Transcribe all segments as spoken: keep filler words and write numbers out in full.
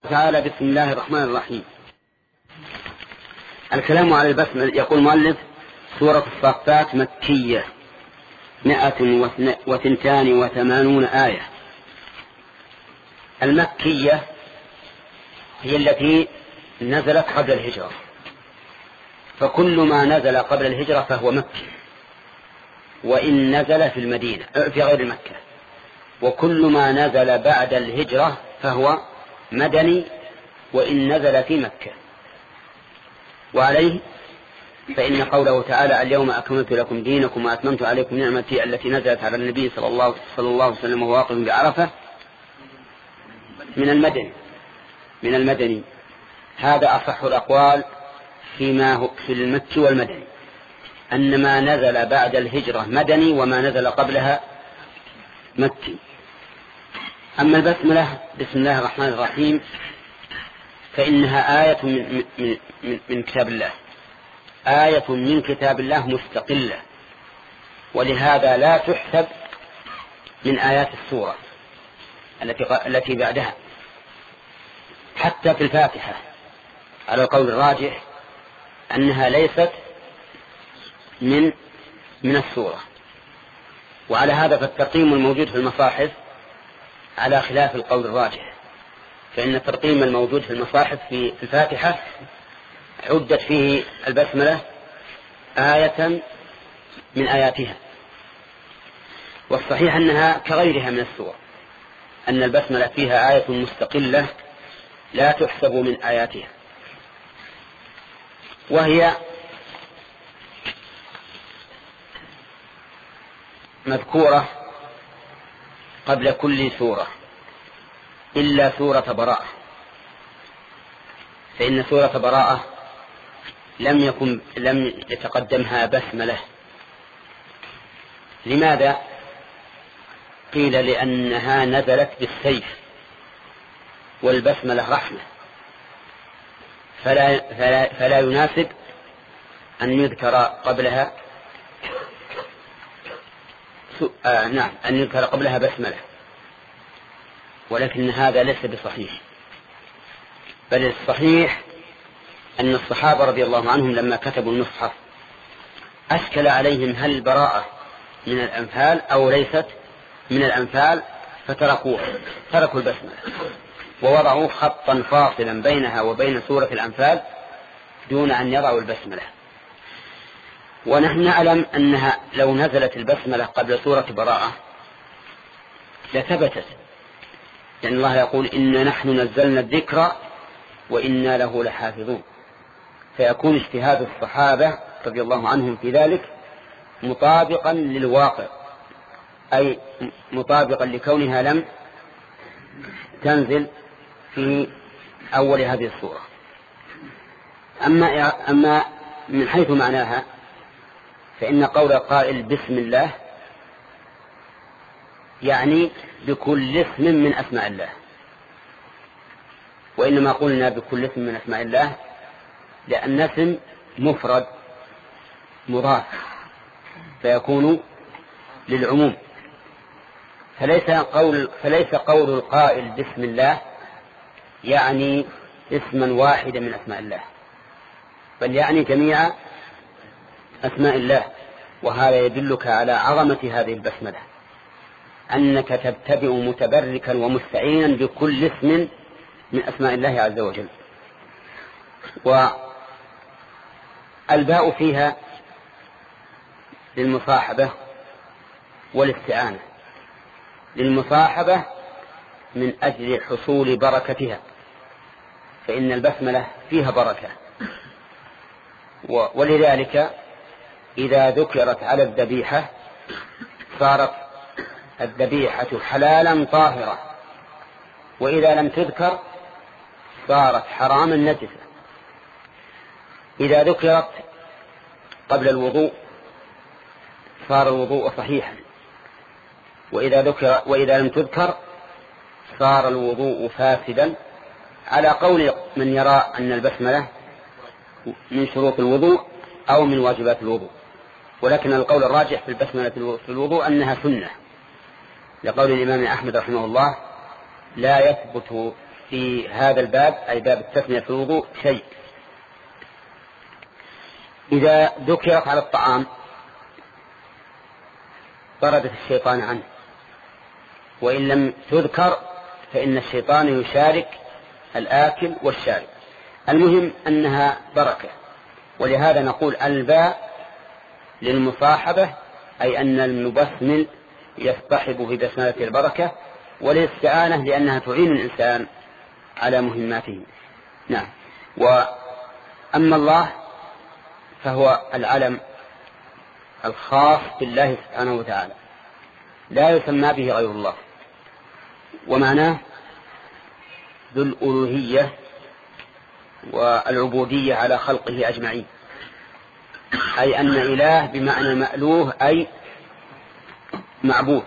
تعالى بسم الله الرحمن الرحيم. الكلام على البسملة. يقول المؤلف: سورة الصافات مكية مئة وثنتان وثمانون آية. المكية هي التي نزلت قبل الهجرة، فكل ما نزل قبل الهجرة فهو مكي، وإن نزل في المدينة في غير مكة، وكل ما نزل بعد الهجرة فهو مدني وإن نزل في مكة. وعليه فإن قوله تعالى: اليوم أكملت لكم دينكم وأتممت عليكم نعمتي التي نزلت على النبي صلى الله, صلى الله عليه وسلم وهو واقف بعرفة من المدني من المدني هذا أصح الأقوال فيما هو في المكي والمدني، أن ما نزل بعد الهجرة مدني وما نزل قبلها مكي. أما البسملة بسم الله الرحمن الرحيم فإنها آية من, من, من, من كتاب الله، آية من كتاب الله مستقلة، ولهذا لا تحسب من آيات السورة التي التي بعدها، حتى في الفاتحة على القول الراجح أنها ليست من من السورة. وعلى هذا فالترقيم الموجود في المصاحف على خلاف القول الراجح، فإن الترقيم الموجود في المصاحف في الفاتحة عدت فيه البسملة آية من آياتها، والصحيح أنها كغيرها من السور، أن البسملة فيها آية مستقلة لا تحسب من آياتها، وهي مذكورة قبل كل سورة إلا سورة براءة، فإن سورة براءة لم يكن لم يتقدمها بسملة. لماذا؟ قيل لأنها نزلت بالسيف والبسملة رحمة، فلا, فلا, فلا يناسب أن يذكر قبلها آه نعم أن يذكر قبلها بسملة، ولكن هذا ليس بصحيح، بل الصحيح أن الصحابة رضي الله عنهم لما كتبوا المصحف أشكل عليهم هل البراءة من الأنفال أو ليست من الأنفال، فتركوها تركوا البسملة ووضعوا خطا فاصلا بينها وبين سورة الأنفال دون أن يضعوا البسملة. ونحن نعلم أنها لو نزلت البسملة قبل سورة براءة لثبتت، لأن الله يقول: إنا نحن نزلنا الذكر وإنا له لحافظون، فيكون اجتهاد الصحابة رضي الله عنهم في ذلك مطابقا للواقع، أي مطابقا لكونها لم تنزل في أول هذه السورة. أما, أما من حيث معناها فإن قول القائل بسم الله يعني بكل اسم من أسماء الله، وإنما قلنا بكل اسم من أسماء الله لأن اسم مفرد مضاف فيكون للعموم، فليس قول, فليس قول القائل بسم الله يعني اسما واحدا من أسماء الله، بل يعني جميع أسماء الله. وهذا يدلك على عظمة هذه البسملة، أنك تبتدئ متبركا ومستعينا بكل اسم من أسماء الله عز وجل. والباء فيها للمصاحبة والاستعانة. للمصاحبة من أجل حصول بركتها، فإن البسملة فيها بركة، ولذلك إذا ذكرت على الذبيحة صارت الذبيحة حلالا طاهرة، وإذا لم تذكر صارت حراما نجسة. إذا ذكرت قبل الوضوء صار الوضوء صحيحا، وإذا ذكر وإذا لم تذكر صار الوضوء فاسدا، على قول من يرى أن البسملة من شروط الوضوء أو من واجبات الوضوء، ولكن القول الراجح في البسملة في الوضوء أنها سنة، لقول الإمام أحمد رحمه الله: لا يثبت في هذا الباب أي باب التثنية في الوضوء شيء. إذا ذكرت على الطعام طردت الشيطان عنه، وإن لم تذكر فإن الشيطان يشارك الآكل والشارب. المهم أنها بركة، ولهذا نقول الباء للمصاحبة، أي أن المبسمل يصطحب في بسملة البركة، وللاستعانة لأنها تعين الإنسان على مهماته. نعم. وأما الله فهو العلم الخاص بالله سبحانه وتعالى، لا يسمى به غير الله، ومعناه ذو الألوهية والعبودية على خلقه أجمعين، أي أن إله بمعنى مألوه أي معبود.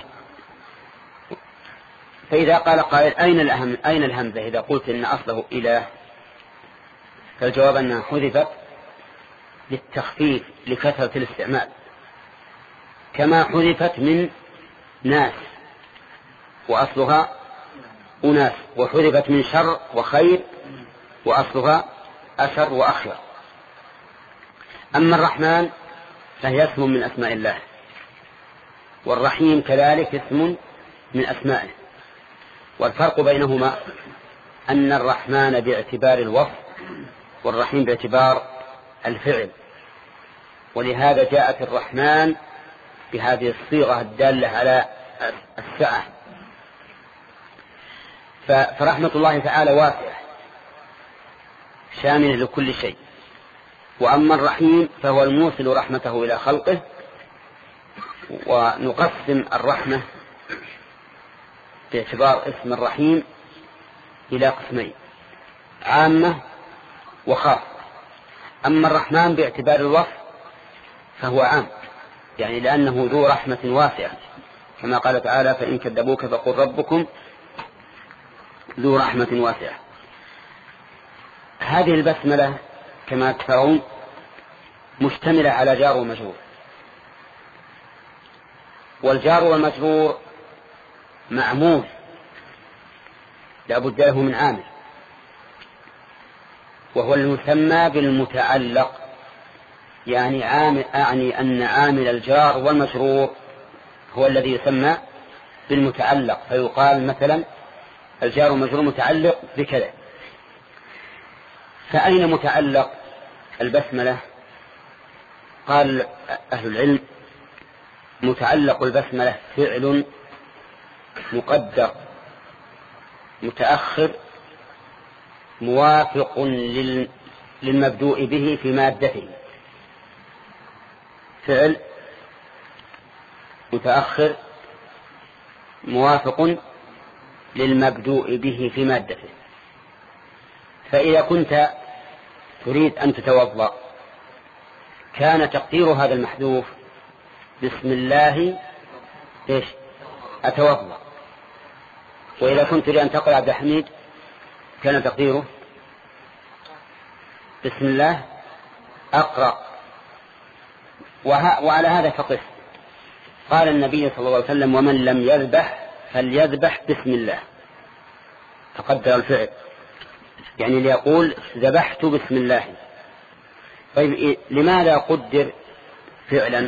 فإذا قال قائل أين الأهم أين الهمزة إذا قلت إن أصله إله، فالجواب أنها حذفت للتخفيف لكثرة الاستعمال، كما حذفت من ناس وأصلها أناس، وحذفت من شر وخير وأصلها أشر وأخير. أما الرحمن فهي اسم من أسماء الله، والرحيم كذلك اسم من أسمائه، والفرق بينهما أن الرحمن باعتبار الوصف والرحيم باعتبار الفعل، ولهذا جاءت الرحمن بهذه الصيغة الدالة على السعة. فرحمة الله تعالى واسعة شاملة لكل شيء. وأما الرحيم فهو الموصل رحمته إلى خلقه. ونقسم الرحمة باعتبار اسم الرحيم إلى قسمين: عامة وخاصة. أما الرحمن باعتبار الوصف فهو عام، يعني لأنه ذو رحمة واسعة، كما قال تعالى: فإن كذبوك فقل ربكم ذو رحمة واسعة. هذه البسملة كما ترون مشتملة على جار ومجرور، والجار والمجرور معمول لا بد له من عامل، وهو المسمى بالمتعلق، يعني عامل أعني أن عامل الجار والمجرور هو الذي يسمى بالمتعلق، فيقال مثلا الجار والمجرور متعلق بكذا. فأين متعلق البسملة؟ قال أهل العلم: متعلق البسملة فعل مقدر متأخر موافق للمبدوء به في مادته. فعل متأخر موافق للمبدوء به في مادته. فإذا كنت تريد أن تتوضأ كان تقدير هذا المحذوف بسم الله إيش أتوضأ. وإذا كنت تريد أن تقرأ عبد الحميد كان تقديره بسم الله أقرأ. وعلى هذا فقس. قال النبي صلى الله عليه وسلم: ومن لم يذبح فليذبح بسم الله. تقدر الفعل، يعني ليقول ذبحت بسم الله. طيب لماذا قدر فعلا؟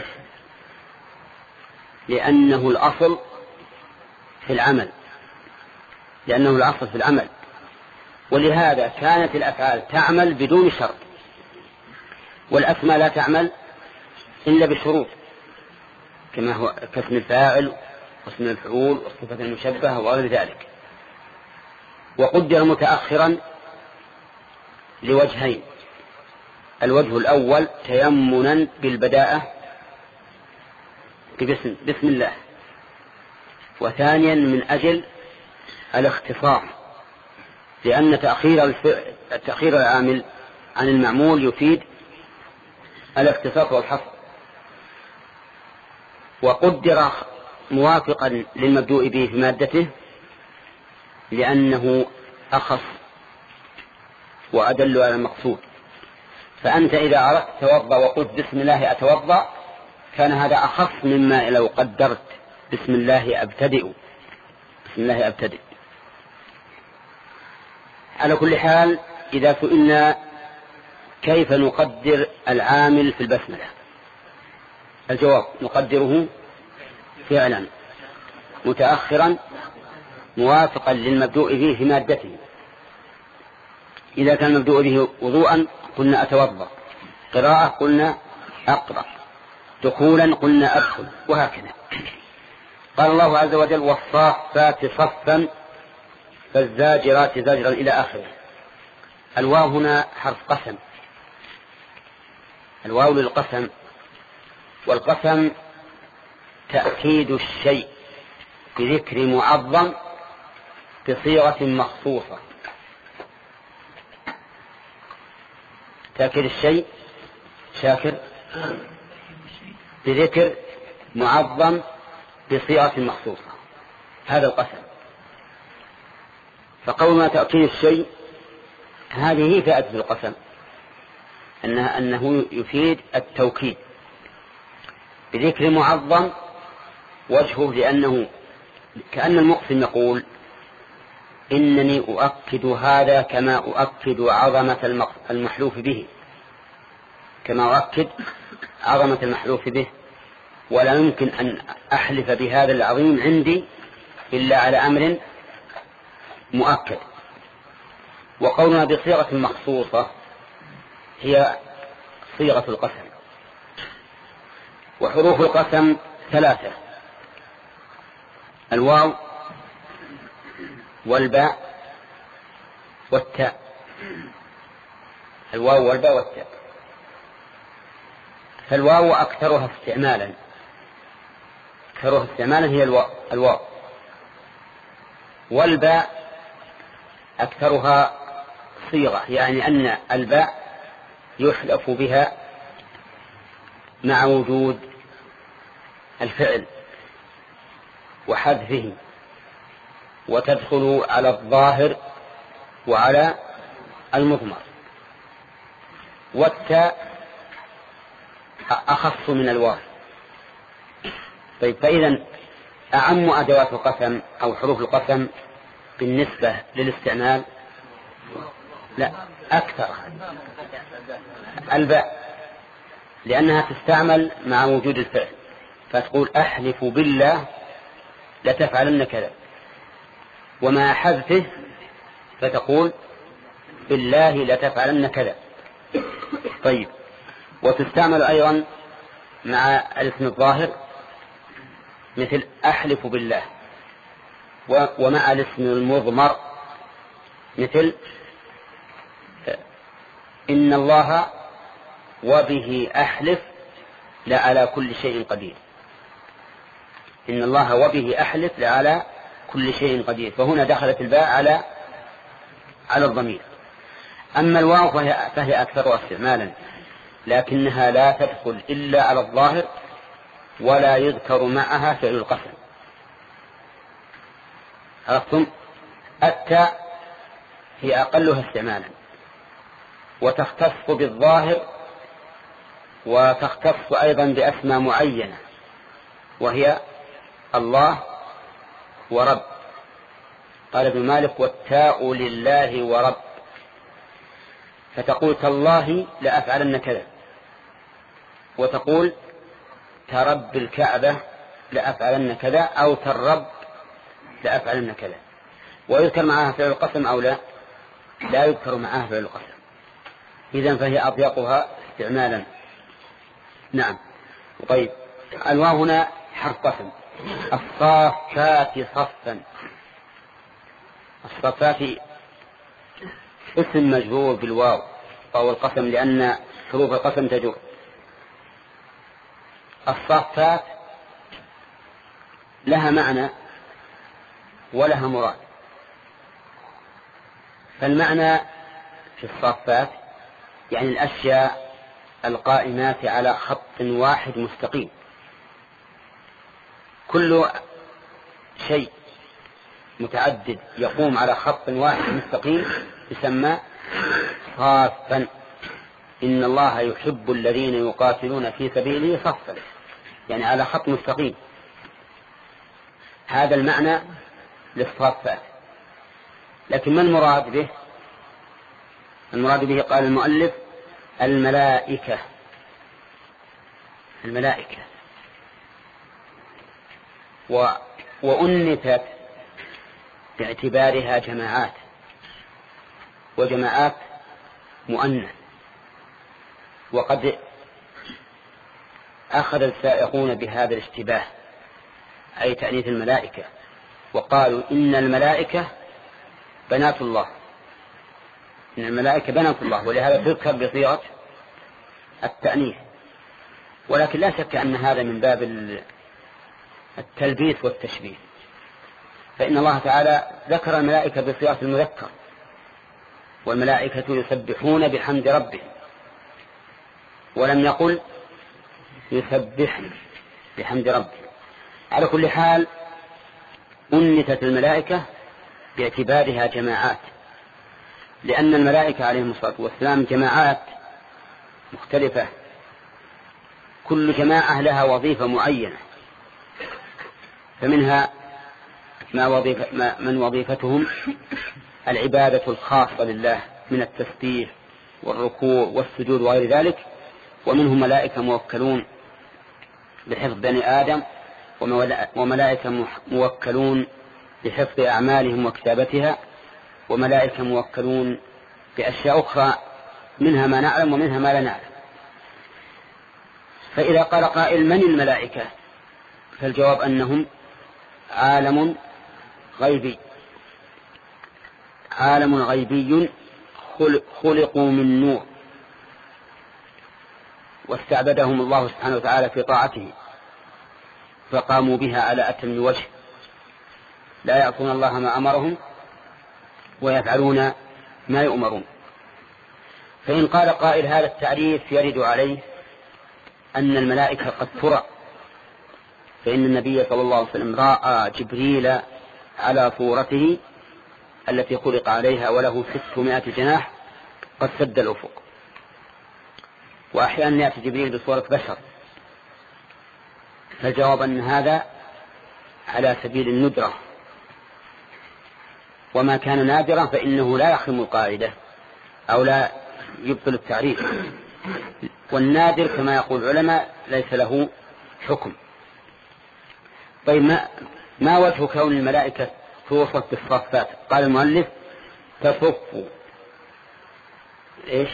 لأنه الأصل في العمل لأنه الأصل في العمل ولهذا كانت الأفعال تعمل بدون شرط، والأسماء لا تعمل إلا بشروط، كما هو كاسم الفاعل واسم المفعول والصفة المشبهة وغير ذلك. وقدر متأخرا لوجهين: الوجه الأول تيمنا بالبداءة بسم, بسم الله، وثانيا من أجل الاختصار، لأن تأخير, تأخير العامل عن المعمول يفيد الاختصاص والحصر. وقدر موافقا للمبدوء به في مادته لأنه أخص وأدل على المقصود. فأنت إذا أردت توضأ وقلت بسم الله أتوضأ كان هذا أخص مما لو قدرت بسم الله أبتدئ بسم الله أبتدئ. على كل حال إذا سئلنا كيف نقدر العامل في البسملة، الجواب نقدره فعلا متأخرا موافقا للمبدوء به في مادته. إذا كان المبدوء به وضوءا قلنا أتوضأ، قراءة قلنا أقرأ، دخولا قلنا أدخل، وهكذا. قال الله عز وجل والصافات صفا فالزاجرات زجرا إلى آخره. الواو هنا حرف قسم، الواو للقسم، والقسم تأكيد الشيء بذكر معظم بصيغة مخصوصة. تأكيد الشيء شاكر بذكر معظم بصيغة مخصوصة، هذا القسم. فقولنا تأكيد الشيء هذه هي فائدة القسم، أنه, أنه يفيد التوكيد بذكر معظم. وجهه لأنه كأن المقسم يقول إنني أؤكد هذا كما أؤكد عظمة المحلوف به، كما أؤكد عظمة المحلوف به، ولا يمكن أن أحلف بهذا العظيم عندي إلا على أمر مؤكد. وقولنا بصيغة مخصوصة هي صيغة القسم. وحروف القسم ثلاثة: الواو والباء والتاء. الواو والباء والتاء. فالواو أكثرها استعمالا، أكثرها استعمالا هي الواو, الواو. والباء أكثرها صيغة، يعني أن الباء يحلف بها مع وجود الفعل وحذفه، وتدخل على الظاهر وعلى المضمر. والتاء أخص من الواو. طيب، فإذا أعم أدوات القسم أو حروف القسم بالنسبة للاستعمال لا أكثر الباء، لأنها تستعمل مع وجود الفعل، فتقول أحلف بالله لتفعلن كذا، ومع حذفه فتقول بالله لتفعلن كذا. طيب، وتستعمل أيضا مع الاسم الظاهر مثل أحلف بالله، ومع الاسم المضمر مثل إن الله وبه أحلف لعلى كل شيء قدير. إن الله وبه أحلف لعلى كل شيء قدير، فهنا دخلت الباء على على الضمير. أما الواو فهي, فهي أكثر استعمالا، لكنها لا تدخل إلا على الظاهر ولا يذكر معها فعل القسم. عرفتم؟ التاء هي أقلها استعمالا، وتختص بالظاهر، وتختص أيضا بأسماء معينة، وهي الله ورب. قال ابن مالك والتاء لله ورب، فتقول تالله لأفعلن كذا، وتقول ترب الكعبة لأفعلن كذا، أو ترب لأفعلن كذا. ويذكر معها فعل القسم أو لا؟ لا يذكر معها فعل القسم. إذن فهي أضيقها استعمالا. نعم. طيب، الواو هنا حرف قسم. الصافات صفا. الصفات اسم مجرور بالواو أو القسم، لأن حروف القسم تجر. الصفات لها معنى ولها مراد. فالمعنى في الصفات يعني الأشياء القائمات على خط واحد مستقيم. كل شيء متعدد يقوم على خط واحد مستقيم يسمى صافا. إن الله يحب الذين يقاتلون في سبيله صفا، يعني على خط مستقيم. هذا المعنى للصافات. لكن ما المراد به؟ المراد به قال المؤلف الملائكة. الملائكة و... وأنثت باعتبارها جماعات، وجماعات مؤنث. وقد أخذ السائقون بهذا الاشتباه، أي تأنيث الملائكة، وقالوا إن الملائكة بنات الله، إن الملائكة بنات الله، ولهذا تذكر بصيغة التأنيث. ولكن لا شك أن هذا من باب التلبيس والتشبيه، فإن الله تعالى ذكر الملائكة بصيغة المذكر، والملائكة يسبحون بحمد ربهم، ولم يقل يسبحن بحمد ربهم. على كل حال أنثت الملائكة باعتبارها جماعات، لأن الملائكة عليهم الصلاة والسلام جماعات مختلفة، كل جماعة لها وظيفة معينة، فمنها ما وظيفة ما من وظيفتهم العبادة الخاصة لله من التسبيح والركوع والسجود وغير ذلك، ومنهم ملائكة موكلون بحفظ بني آدم، وملائكة موكلون بحفظ أعمالهم وكتابتها، وملائكة موكلون بأشياء أخرى منها ما نعلم ومنها ما لا نعلم. فإذا قال قائل من الملائكة؟ فالجواب أنهم عالم غيبي، عالم غيبي خلقوا من نور، واستعبدهم الله سبحانه وتعالى في طاعته فقاموا بها على أتم وجه، لا يعصون الله ما أمرهم ويفعلون ما يؤمرون. فإن قال قائل هذا التعريف يرد عليه أن الملائكة قد ترى، فإن النبي صلى الله عليه وسلم رأى جبريل على صورته التي خلق عليها وله ستمائة جناح قد سد الأفق، وأحيانا يأتي جبريل بصورة بشر. فالجواب أن هذا على سبيل الندرة، وما كان نادرا فإنه لا يخرم القاعدة أو لا يبطل التعريف، والنادر كما يقول العلماء ليس له حكم. طيب ما, ما وجه كون الملائكة توصف بالصفات؟ قال المؤلف تصف إيش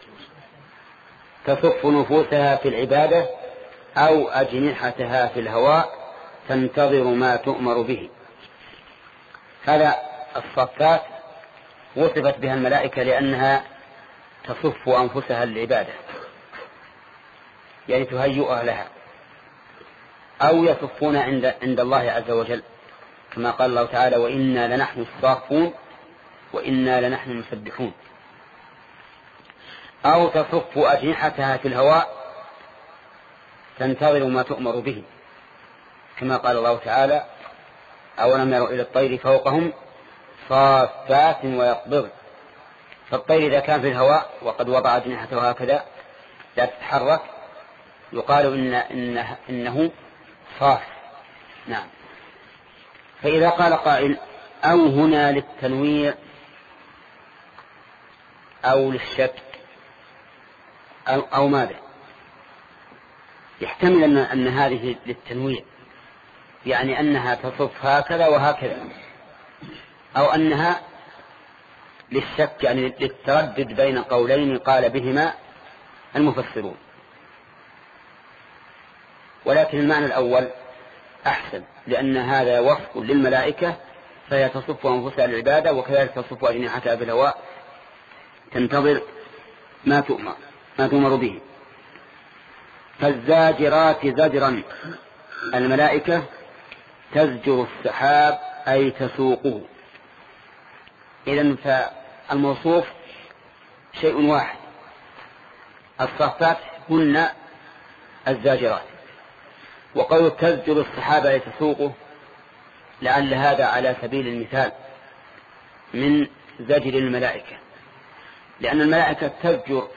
تصف نفوسها في العبادة أو أجنحتها في الهواء تنتظر ما تؤمر به. هذا الصفات وصفت بها الملائكة لأنها تصف أنفسها للعبادة، يعني تهيئها لها، أو يصفون عند, عند الله عز وجل كما قال الله تعالى وإنا لنحن الصافون وإنا لنحن المسبحون، أو تصف أجنحتها في الهواء تنتظر ما تؤمر به كما قال الله تعالى أولم يروا إلى الطير فوقهم صافات ويقبض. فالطير إذا كان في الهواء وقد وضع أجنحته هكذا لا تتحرك يقال إن إنه, إنه صاف. نعم. فإذا قال قائل أو هنا للتنويع أو للشك أو, أو ماذا؟ يحتمل أن, أن هذه للتنويع، يعني أنها تصف هكذا وهكذا، أو أنها للشك يعني للتردد بين قولين قال بهما المفسرون. ولكن المعنى الأول أحسن، لأن هذا وصف للملائكة فهي تصف أنفسها للعبادة، وكذلك تصف أجنحتها بالهواء تنتظر ما تؤمر ما تؤمر به. فالزاجرات زجرا، الملائكة تزجر السحاب أي تسوقه. إذن فالموصوف شيء واحد، الصفات هن الزاجرات. وقول تزجر السحاب أي تسوقه لعل هذا على سبيل المثال من زجر الملائكة، لأن الملائكة تزجر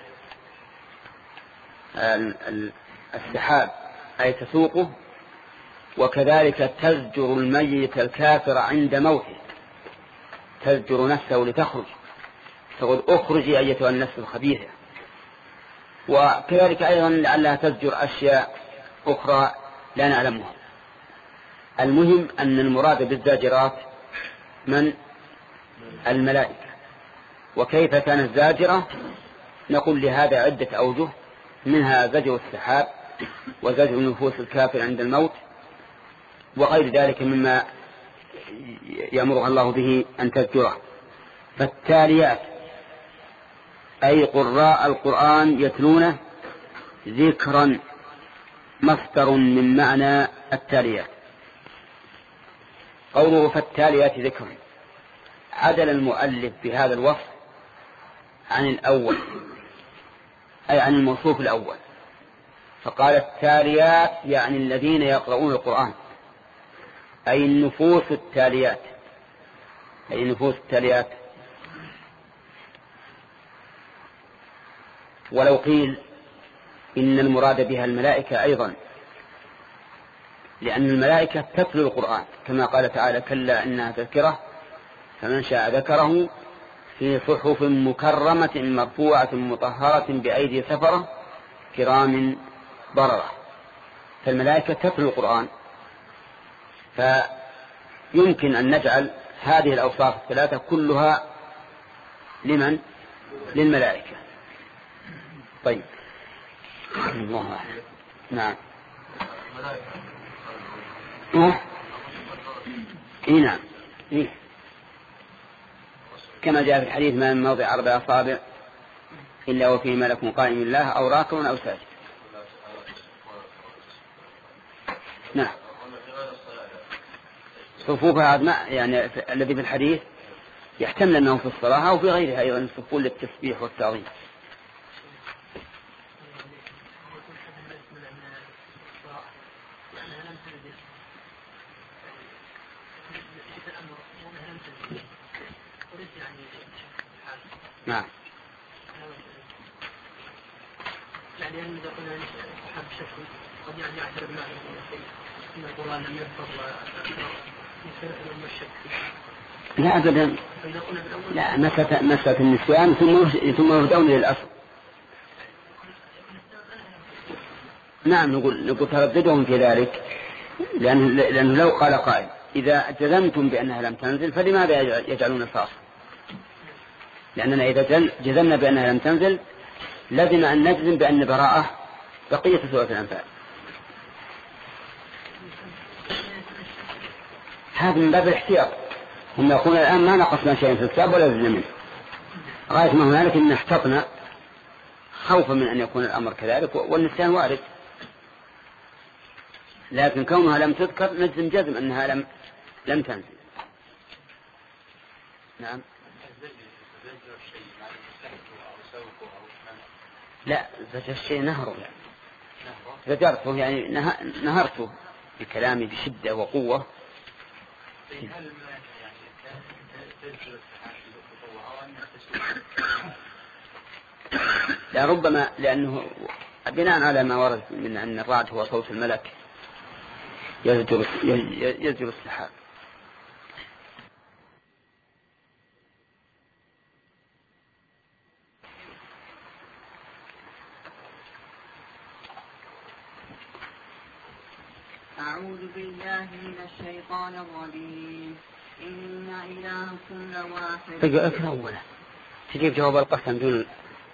السحاب أي تسوقه، وكذلك تزجر الميت الكافر عند موته، تزجر نفسه لتخرج تقول اخرجي أيتها النفس الخبيثة. وكذلك أيضا لعلها تزجر أشياء أخرى لا نعلمها. المهم أن المراد بالزاجرات من الملائكة. وكيف كانت زاجرة؟ نقول لهذا عدة أوجه، منها زجر السحاب وزجر نفوس الكافر عند الموت وغير ذلك مما يأمرها الله به أن تزجره. فالتاليات أي قراء القرآن يتلونه ذكرا مصدر من معنى التاليات. قوله فالتاليات ذكرا عدل المؤلف بهذا الوصف عن الأول أي عن الموصوف الأول، فقال التاليات يعني الذين يقرؤون القرآن، أي النفوس التاليات أي النفوس التاليات. ولو قيل إن المراد بها الملائكة أيضا، لأن الملائكة تتلو القرآن كما قال تعالى كلا إنها تذكرة فمن شاء ذكره في صحف مكرمة مرفوعة مطهرة بأيدي سفرة كرام بررة. فالملائكة تتلو القرآن، فيمكن أن نجعل هذه الأوصاف الثلاثة كلها لمن؟ للملائكة. طيب الله أعلم. نعم إيه؟ إيه نعم إيه؟ كما جاء في الحديث ما من موضع أربع أصابع إلا وفيه ملك قائم الله أو راكع أو ساجد. نعم صفوفها يعني الذي في الحديث يحتمل أنه في الصلاة أو في غيرها أيضا صفون للتسبيح والتعظيم. نعم يعني إذا قلنا أصحاب الشك قد يعني يعترض معه أن القرآن لم يذكر يسأل الشك. لا أبدا، لا مسألة مسألة النسيان ثم ثم يهدون للأصل. نعم نقول نقول ترددهم في ذلك، لأنه لأنه لو قال قائل إذا جزمتم بأنها لم تنزل فلماذا يجعلون الفاصل؟ لأننا إذا جزمنا بأنها لم تنزل لازم أن نجزم بأن براءة بقية سورة الأنفال. هذا من باب الاحتياط. هم يقولون الآن ما نقصنا شيئا في الكتاب ولا زدنا منه، غاية ما هنالك إن احتطنا خوفا من أن يكون الأمر كذلك، والنسيان وارد، لكن كونها لم تذكر نجزم جزم أنها لم لم تنزل. نعم لا زجر الشيء نهره يعني. زجرته يعني نهرته بكلامي بشدة وقوة. لا ربما لأنه بناء على ما ورد من أن الرعد هو صوت الملك يزجر يزجر السحاب. أعوذ بالله من الشيطان الرجيم. إن إلهكم لواحد. تقرأ أكثر أولا تجيب جواب القسم دون.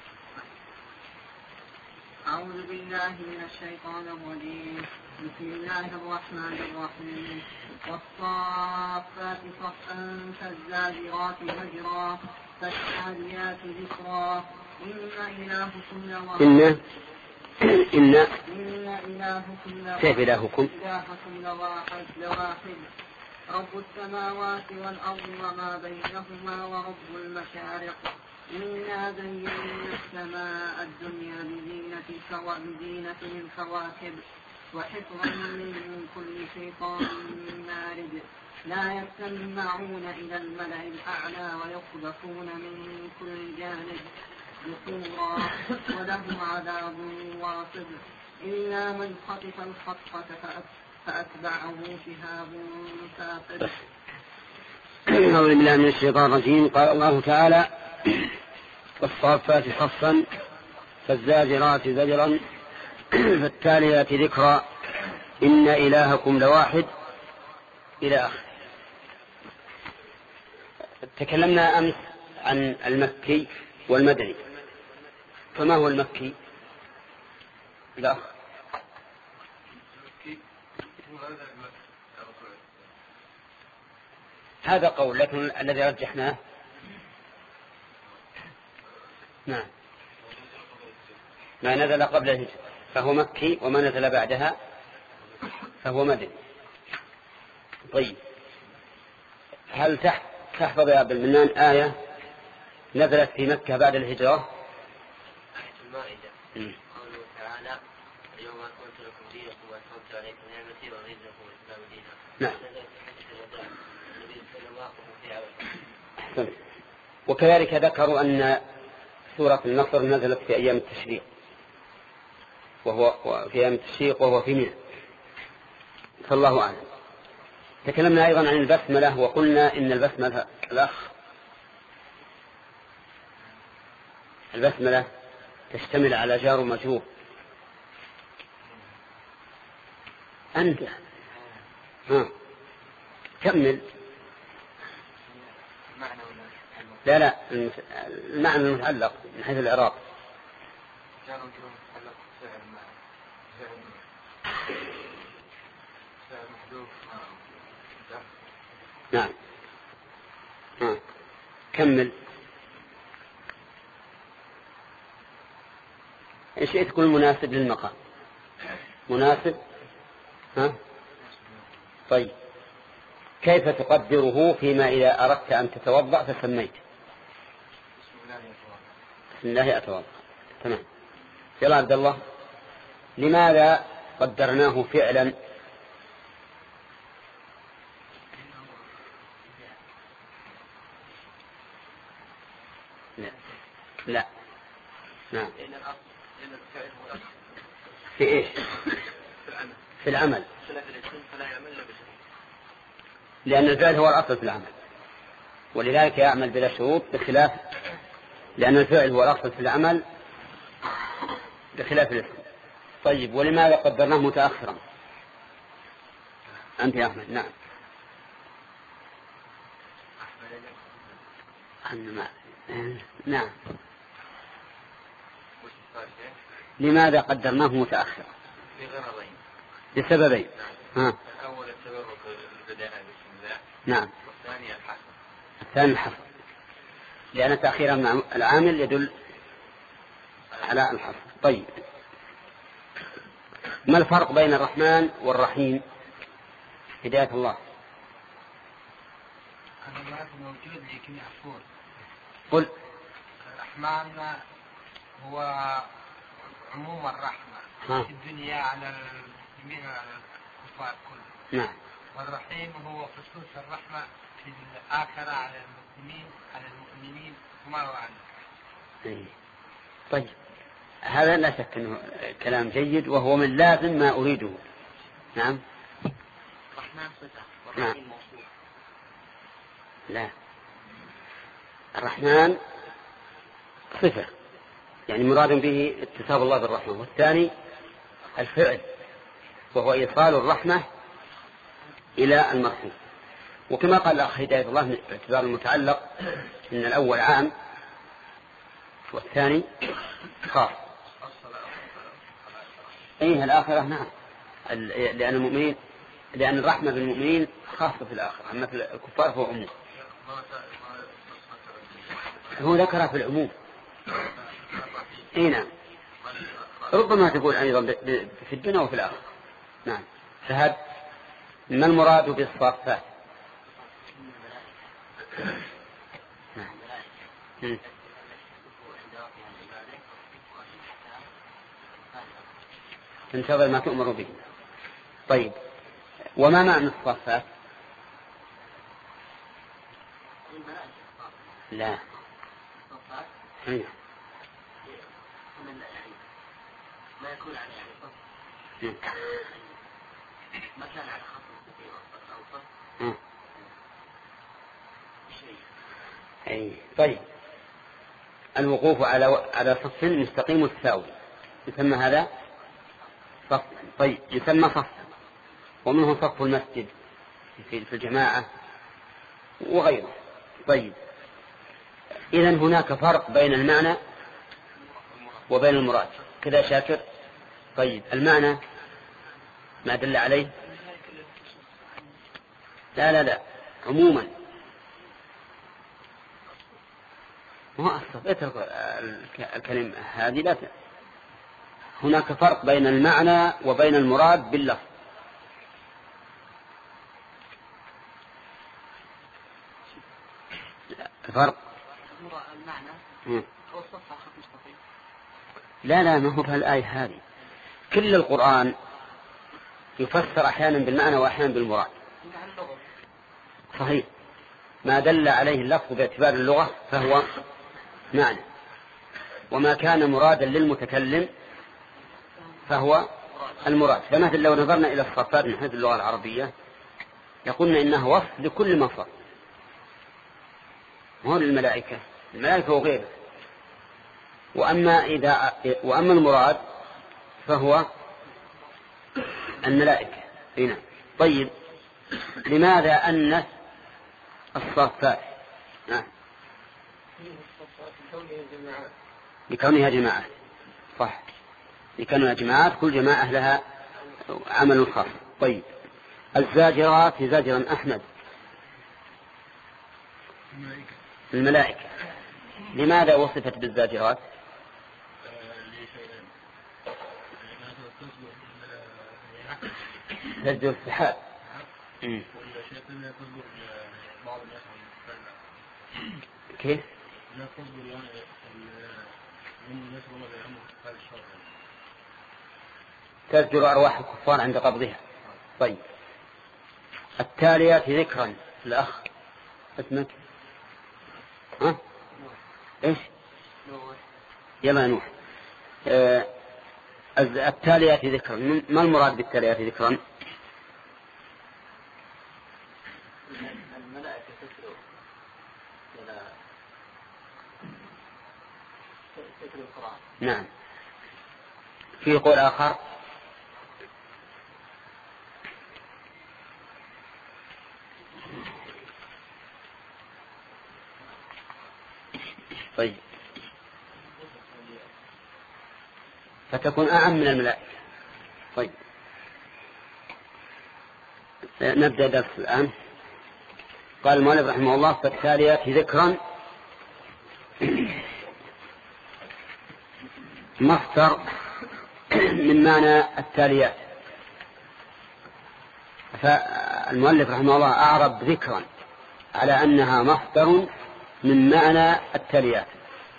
أعوذ بالله من الشيطان الرجيم. بسم الله الرحمن الرحيم. والصافات صفا فالزاجرات زجرا فالتاليات ذكرا. إن إلهكم لواحد. إن إن إن إلهكم لواحد. كيف إلهكم؟ إلهكم لواحد لواحد رب السماوات والأرض وما بينهما ورب المشارق. إنا زينا السماء الدنيا بزينة بزينة الكواكب وحفظا من كل شيطان مارد. لا يستمعون إلى الملأ الأعلى ويقذفون من كل جانب دحورا ولهم عذاب واصب إلا من خطف الخطفة فأتبعه شهاب ثاقب. أعوذ بالله من الشيطان الرجيم. قال الله تعالى والصافات صفا فالزاجرات زجرا فالتاليات ذكرا إن إلهكم لواحد إلى آخره. تكلمنا أمس عن المكي والمدني، فما هو المكي؟ لا هذا قول، لكن الذي رجحناه نعم ما نزل قبل الهجرة فهو مكي، وما نزل بعدها فهو مدني. طيب هل تحفظ يا عبد المنان آية نزلت في مكة بعد الهجرة؟ آية المائدة قوله تعالى اليوم أكملت لكم دينكم وأتممت عليكم نعمتي ورضيت لكم الإسلام دينا. نعم. نزلت في حجة الوداع النبي صلى الله عليه وسلم في عرفة. أحسن. وكذلك ذكروا أن سورة النصر نزلت في أيام التشريق، وهو في أيام التشريق وهو في منى، فالله أعلم. تكلمنا أيضا عن البسملة وقلنا إن البسملة الأخ البسملة تشتمل على جار ومجرور. أنت ها كمل. لا لا المعنى المتعلق من حيث الإعراب. نعم ها كمل. إيش تكون مناسب للمقام؟ مناسب ها طيب كيف تقدره فيما إذا أردت أن تتوضأ فسميت بسم الله أتوضأ؟ تمام. يلا عبد الله، لماذا قدرناه فعلا؟ لا لا نعم في إيش؟ في العمل، لأن الفعل هو الأصل في العمل، ولذلك يعمل بلا شروط، بخلاف لأن الفعل هو الأصل في العمل بخلاف الاسم. طيب ولماذا قدرناه متأخرا؟ أنت يا أحمد. نعم نعم لماذا قدرناه متأخرا؟ لغرضين، لسببين. ها. الأول التبرك بالبداية بسم الله. نعم. والثاني الحسن. الثاني الحسن، لأن تأخير العامل يدل على الحسن. طيب ما الفرق بين الرحمن والرحيم؟ هداية الله. هذا موجود لكن يحفور. قل. الرحمن هو عموم الرحمة ها. في الدنيا على المسلمين وعلى الكفار كلهم. نعم. والرحيم هو خصوص الرحمة في الآخرة على المسلمين على المؤمنين وما هو عنه. طيب هذا لا شك أنه كلام جيد وهو من لازم ما أريده. نعم. الرحمن صفة والرحيم موصوف. لا الرحمن صفة يعني مراد به اتصاب الله بالرحمة، والثاني الفعل وهو إيصال الرحمة إلى المرحوم. وكما قال الأخ هداية الله من اعتبار المتعلق إن الأول عام والثاني خاص. أيه الآخرة نعم، لأن المؤمنين لأن الرحمة بالمؤمنين خاصة في الآخرة، أما في الكفار هو عموم. هو ذكرها في العموم. اي نعم ربما تقول أيضا في الدنيا وفي الآخرة. نعم. فهد ما المراد بالصافات؟ نعم. تنتظر ما تؤمر به. طيب وما معنى الصافات؟ لا هنا ما يكون على صف ما كان على خط مستقيم أو صف شيء. أي طيب الوقوف على على صف مستقيم متساوي يسمى هذا صف. طيب يسمى صف. ومنه صف المسجد في الجماعة وغيره. طيب إذن هناك فرق بين المعنى وبين المراد كذا شاكر. طيب المعنى ما دل عليه؟ لا لا لا عموما هو الصف. اترك الكلمة هذه. لا ت... هناك فرق بين المعنى وبين المراد باللفظ. فرق المعنى هو الصف على خط مستقيم. لا لا ما هو بهالآية هذه. كل القرآن يفسر أحيانا بالمعنى وأحيانا بالمراد. صحيح. ما دل عليه اللفظ باعتبار اللغة فهو معنى، وما كان مرادا للمتكلم فهو المراد. فمثل لو نظرنا إلى الصفات من حيث اللغة العربية يقولنا إنها وصف لكل مصدر. هو للملائكة، الملائكة وغيره. وأما إذا وأما المراد فهو الملائكة هنا. طيب لماذا أنس الصفات؟ نعم لكونها جماعات. صح لكونها جماعات، كل جماعة لها عمل خاص. طيب الزاجرات زاجرا أحمد الملائكة، لماذا وصفت بالزاجرات؟ تزجر السحاب. كيف؟ تزجر أرواح الكفار عند قبضها. طيب التاليات ذكرا الأخ اسمك ها؟ إيش؟ يلا نوح. آه التاليات ذكرا، ما المراد بالتاليات ذكرا؟ الملائكة تتلو إلى تتلو القرآن. نعم. في قول آخر طيب فتكون أعم من الملائكة. طيب نبدأ درس الآن. قال المؤلف رحمه الله فالتاليات ذكرا مصدر من معنى التاليات. فالمؤلف رحمه الله أعرب ذكرا على أنها مصدر من معنى التاليات.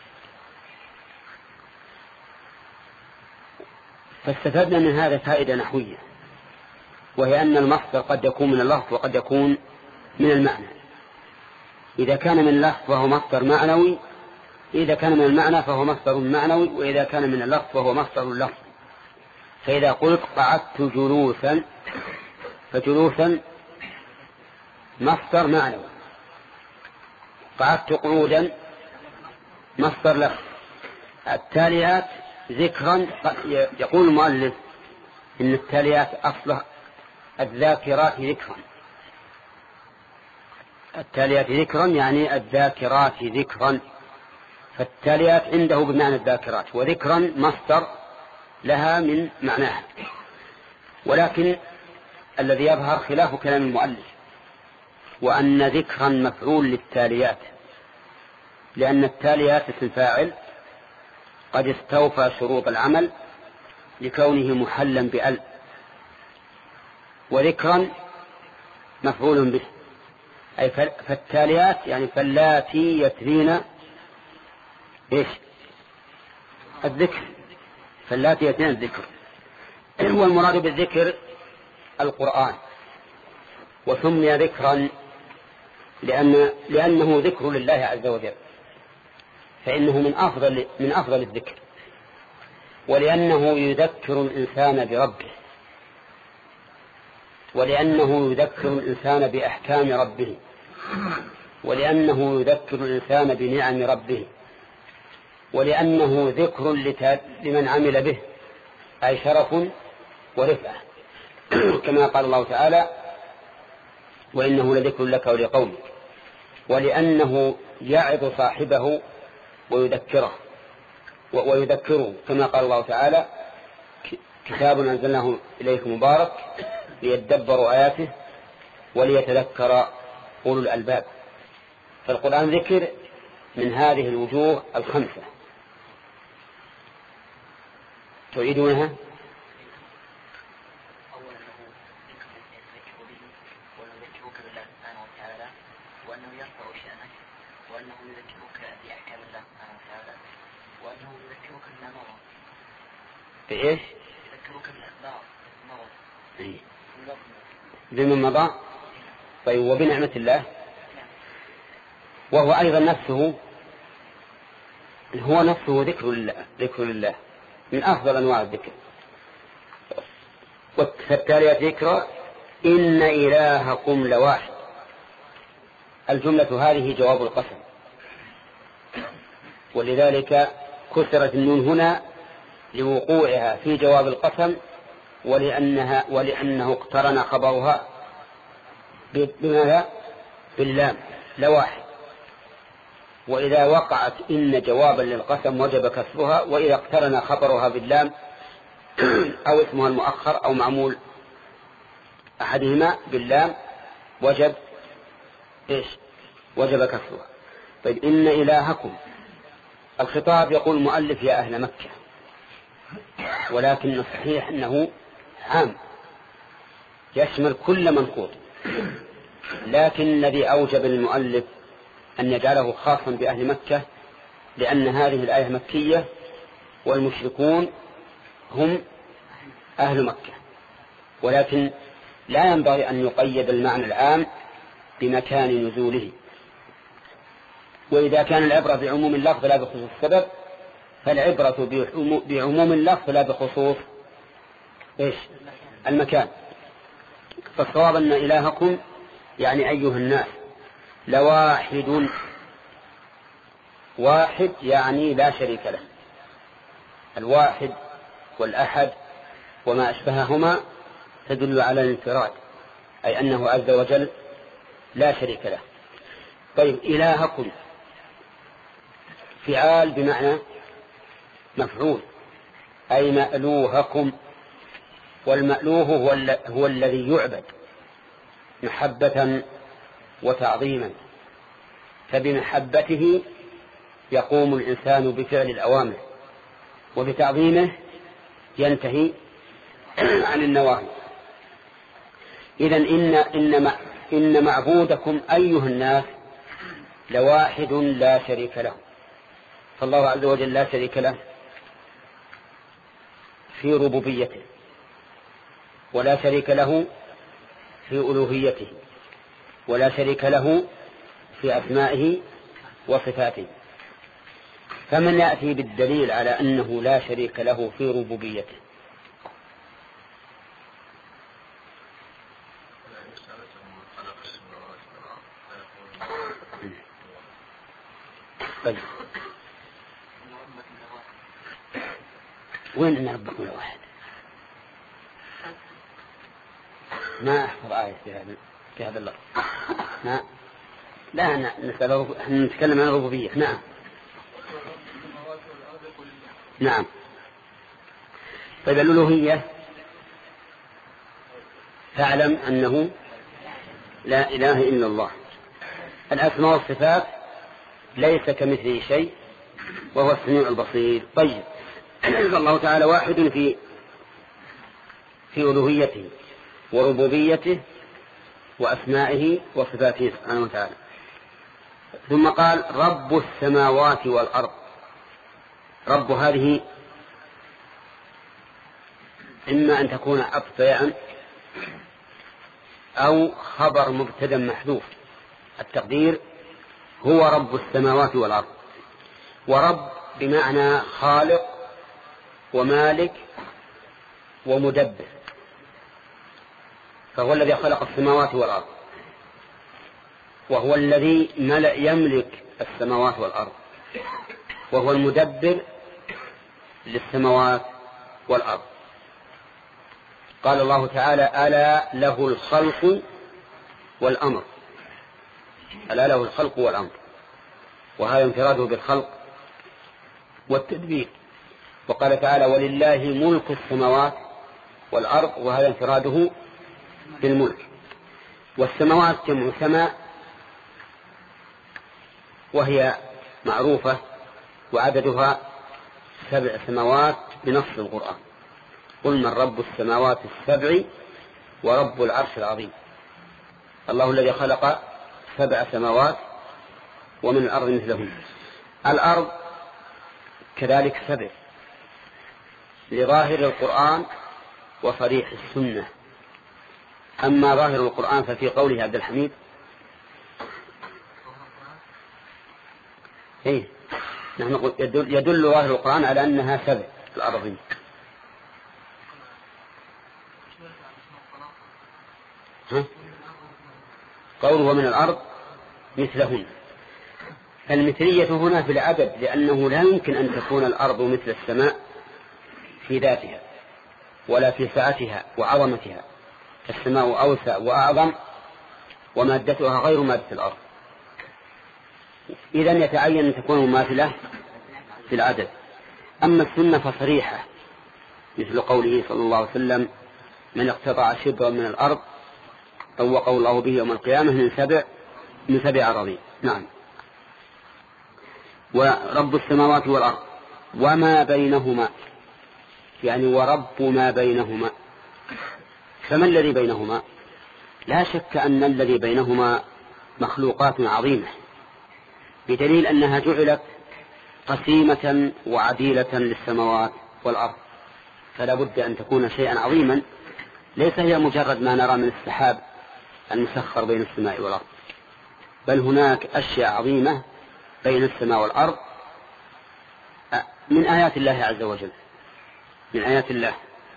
فاستفدنا من هذا فائدة نحوية، وهي أن المصدر قد يكون من اللفظ وقد يكون من المعنى. إذا كان من اللفظ فهو مصدر معنوي، إذا كان من المعنى فهو مصدر معنوي، وإذا كان من اللفظ فهو مصدر اللفظ. فإذا قلت قعدت جلوسا فجلوسا مصدر معنوي، قعدت قعودا مصدر لفظ. التاليات ذكرا يقول المؤلف إن التاليات أصله الذاكرات ذكرا. التاليات ذكرا يعني الذاكرات ذكرا. فالتاليات عنده بمعنى الذاكرات، وذكرا مصدر لها من معناها. ولكن الذي يظهر خلاف كلام المؤلف، وأن ذكرا مفعول للتاليات، لأن التاليات اسم فاعل قد استوفى شروط العمل لكونه محلا بأل، وذكرا مفعول به. أي فالتاليات يعني فاللاتي يتلين إيش؟ الذكر. فاللاتي يتلين الذكر. هو المراد بالذكر القرآن، وسمي ذكرا لأن لأنه ذكر لله عز وجل، فإنه من أفضل من أفضل الذكر، ولأنه يذكر الإنسان بربه، ولأنه يذكر الإنسان بأحكام ربه، ولأنه يذكر الإنسان بنعم ربه. ولأنه ذكر لمن عمل به، أي شرف ورفعة، كما قال الله تعالى وإنه لذكر لك ولقومك، ولأنه يعظ صاحبه ويذكره ويذكره كما قال الله تعالى كتاب أنزلناه إليك مبارك ليدبروا آياته وليتذكر أولو الألباب. فالقرآن ذكر من هذه الوجوه الخمسة. تعيدونها؟ وأنه يرفع شأنك، وأنه يذكرك بأحكام الله سبحانه وتعالى، وأنه يذكرك بما مضى. بإيش؟ يذكرك بالأخبار مضى. بما مضى. طيب، وبنعمة الله، وهو أيضا نفسه هو نفسه ذكر لله، ذكر لله من أفضل أنواع الذكر. والتالية ذكر إن إلهكم لواحد. الجملة هذه جواب القسم، ولذلك كسرت النون هنا لوقوعها في جواب القسم، ولأنها ولأنه اقترن خبرها بماذا؟ باللام، لواحد. وإذا وقعت إن جوابا للقسم وجب كسرها، وإذا اقترن خبرها باللام أو اسمها المؤخر أو معمول أحدهما باللام وجب إيش؟ وجب كسرها. طيب، إن إلهكم، الخطاب يقول المؤلف يا أهل مكة، ولكن الصحيح أنه عام يشمل كل منقوط، لكن الذي أوجب المؤلف أن يجعله خاصا بأهل مكة لأن هذه الآية مكية والمشركون هم أهل مكة، ولكن لا ينبغي أن يقيد المعنى العام بمكان نزوله. وإذا كان العبرة بعموم اللفظ لا بخصوص السبب، فالعبرة بعموم اللفظ لا بخصوص إيش؟ المكان. فالصواب أن إلهكم يعني أيها الناس لواحد، واحد يعني لا شريك له. الواحد والأحد وما أشبههما تدل على الانفراد، أي أنه عز وجل لا شريك له. طيب، إلهكم فعال بمعنى مفعول، أي مألوهكم، والمألوه هو, هو الذي يعبد محبة وتعظيما، فبمحبته يقوم الإنسان بفعل الأوامر، وبتعظيمه ينتهي عن النواهي. إذن إن, إن, إن معبودكم أيها الناس لواحد لا شريك له. فالله عز وجل لا شريك له في ربوبيته، ولا شريك له في ألوهيته، ولا شريك له في أسمائه وصفاته. فمن يأتي بالدليل على أنه لا شريك له في ربوبيته؟ طيب، وين أن ربكم لواحد؟ ما أحفظ آية في هذا في هذا اللفظ. نعم، لا نسأل، نتكلم عن الربوبية. نعم نعم. طيب، الألوهية فاعلم أنه لا إله إلا الله. الأسماء والصفات ليس كمثله شيء وهو السميع البصير. طيب، الله تعالى واحد في في ألوهيته وربوبيته وأسمائه وصفاته سبحانه وتعالى. ثم قال رب السماوات والأرض. رب هذه إما أن تكون أبطيئا أو خبر مبتدا محذوف. التقدير هو رب السماوات والأرض. ورب بمعنى خالق ومالك ومدبر، فهو الذي خلق السماوات والأرض، وهو الذي يملك السماوات والأرض. وهو المدبر للسماوات والأرض. قال الله تعالى: ألا له الخلق والأمر. ألا له الخلق والأمر، وهذا انفراده بالخلق والتدبير. وقال تعالى: ولله ملك السماوات والأرض، وهذا انفراده بالملك. والسماوات جمع سماء، وهي معروفة، وعددها سبع سماوات بنص القرآن: قل من رب السماوات السبع ورب العرش العظيم. الله الذي خلق سبع سماوات ومن الأرض مثلهن. الأرض كذلك سبع لظاهر القرآن وصريح السنة. أما ظاهر القرآن ففي قوله عبد الحميد إيه؟ نحن نقول يدل, يدل ظاهر القرآن على أنها سبع الأرضين. ها؟ قوله من الأرض مثلهن، فالمثلية هنا في العدد، لأنه لا يمكن أن تكون الأرض مثل السماء في ذاتها ولا في سعتها وعظمتها. السماء أوسع وأعظم، ومادتها غير مادة الأرض، إذن يتعين أن تكون مماثلة في العدد. أما السنة فصريحة، مثل قوله صلى الله عليه وسلم: من اقتطع شبرا من الأرض طوقه الله به يوم القيامة من سبع من سبع أراضين. نعم. ورب السماوات والأرض وما بينهما، يعني ورب ما بينهما. فما الذي بينهما؟ لا شك أن الذي بينهما مخلوقات عظيمة، بدليل أنها جعلت قسيمة وعديلة للسماوات والأرض، فلا بد أن تكون شيئا عظيما، ليس هي مجرد ما نرى من السحاب المسخر بين السماء والأرض، بل هناك أشياء عظيمة بين السماء والأرض من آيات الله عز وجل، من آيات الله.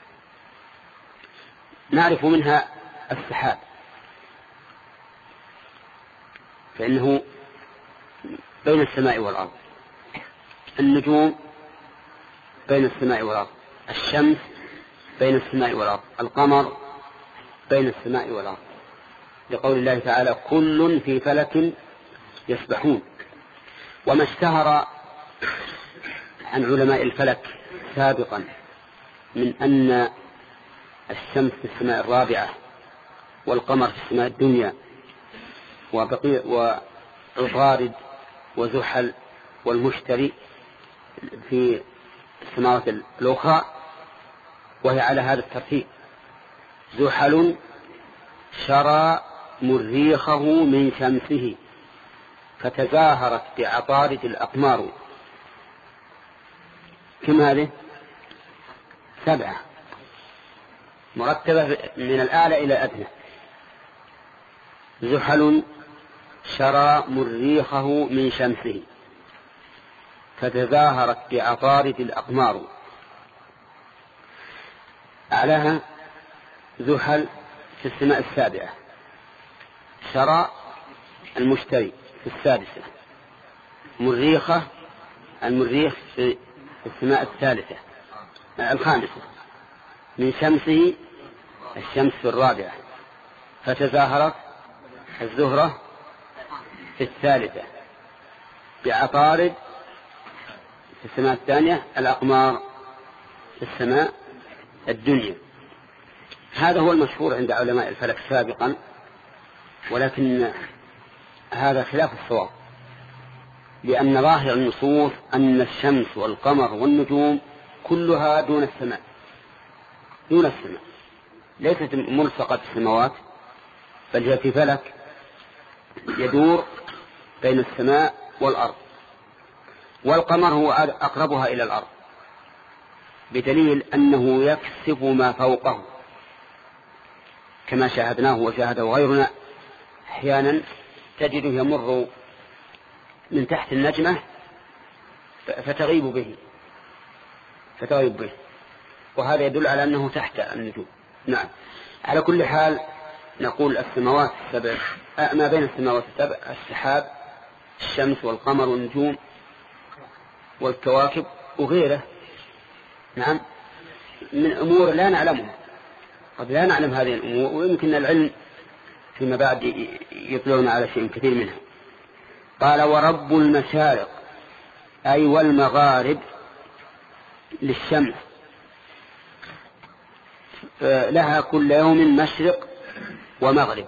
نعرف منها السحاب، فإنه بين السماء والأرض. النجوم بين السماء والأرض. الشمس بين السماء والأرض. القمر بين السماء والأرض، لقول الله تعالى: كل في فلك يسبحون. وما اشتهر عن علماء الفلك سابقا من أن الشمس في السماء الرابعة والقمر في السماء الدنيا وبقي وعطارد وزحل والمشتري في السماوات الأخرى، وهي على هذا الترتيب: زحل شرى مريخه من شمسه فتزاهرت بعطارد الأقمار. كم هذه؟ سبعة مرتبة من الأعلى إلى الأدنى. زحل شرى مريخه من شمسه فتظاهرت بعطارد الأقمار. أعلاها زحل في السماء السابعة، شرى المشتري في السادسة، مريخة المريخ في السماء الثالثة الخامسة، من شمسه الشمس في الرابعة، فتظاهرت الزهرة في الثالثة، بعطارد في السماء الثانية، الأقمار في السماء الدنيا. هذا هو المشهور عند علماء الفلك سابقا، ولكن هذا خلاف الصواب، لأن ظاهر النصوص أن الشمس والقمر والنجوم كلها دون السماء، دون السماء، ليست ملصقة السماوات، بل هي في فلك يدور بين السماء والأرض. والقمر هو أقربها إلى الأرض، بدليل أنه يكسف ما فوقه، كما شاهدناه وشاهده غيرنا. أحيانا تجده يمر من تحت النجمة فتغيب به فتغيب به وهذا يدل على أنه تحت النجوم. نعم. على كل حال نقول السماوات السبع، ما بين السماوات السبع السحاب، الشمس والقمر والنجوم، والكواكب وغيره. نعم، من أمور لا نعلمها، قد لا نعلم هذه الأمور، ويمكن العلم فيما بعد يطلعون على شيء كثير منها. قال ورب المشارق أي والمغارب للشمس لها كل يوم مشرق ومغرب.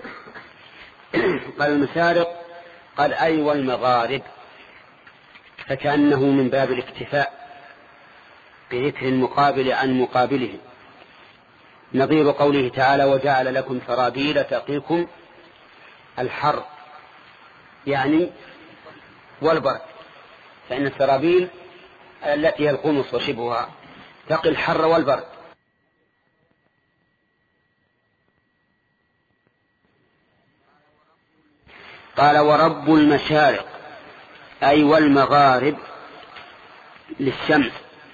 قال المشارق قال أي والمغارب، فكأنه من باب الاكتفاء بذكر المقابل عن مقابله، نظير قوله تعالى وجعل لكم سرابيل تقيكم الحر يعني والبرد، فإن السرابيل التي هي القمص وشبهها تقي الحر والبرد. قال ورب المشارق أي والمغارب للشمس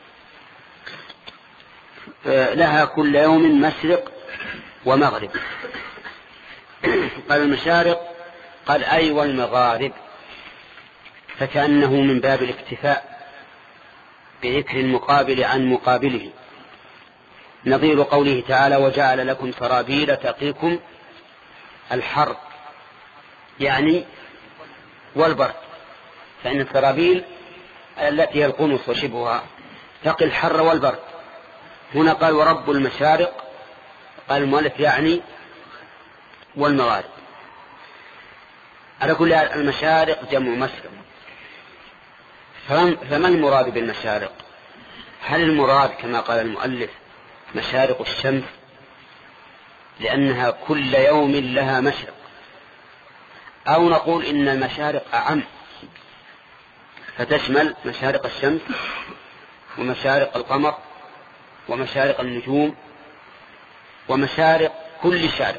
لها كل يوم مشرق ومغرب. قال المشارق قال أي والمغارب، فكأنه من باب الاكتفاء بذكر المقابل عن مقابله، نظير قوله تعالى وجعل لكم سرابيل تقيكم الحر يعني والبرد، فإن السرابيل التي هي القمص وشبهها تقي الحر والبرد. هنا قال ورب المشارق، قال المؤلف يعني والمغارب. على كل المشارق جمع مشرق، فما المراد بالمشارق؟ هل المراد كما قال المؤلف مشارق الشمس لأنها كل يوم لها مشرق، أو نقول إن المشارق أعم فتشمل مشارق الشمس ومشارق القمر ومشارق النجوم ومشارق كل شارق؟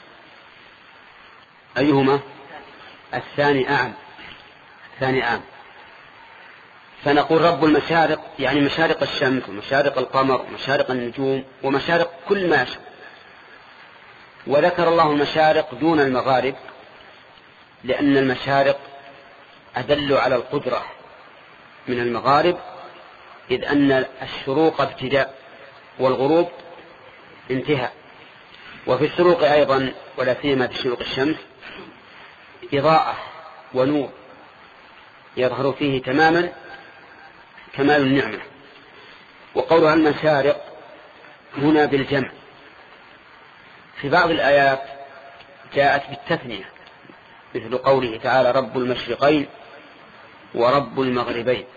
أيهما؟ الثاني أعم، الثاني أعم. فنقول رب المشارق يعني مشارق الشمس ومشارق القمر ومشارق النجوم ومشارق كل ما يشاء. وذكر الله المشارق دون المغارب لأن المشارق أدل على القدرة من المغارب، إذ أن الشروق ابتداء والغروب انتهاء. وفي الشروق أيضا ولا سيما في شروق الشمس إضاءة ونور يظهر فيه تماما كمال النعمة. وقولها المشارق هنا بالجمع، في بعض الآيات جاءت بالتثنية مثل قوله تعالى رب المشرقين ورب المغربين،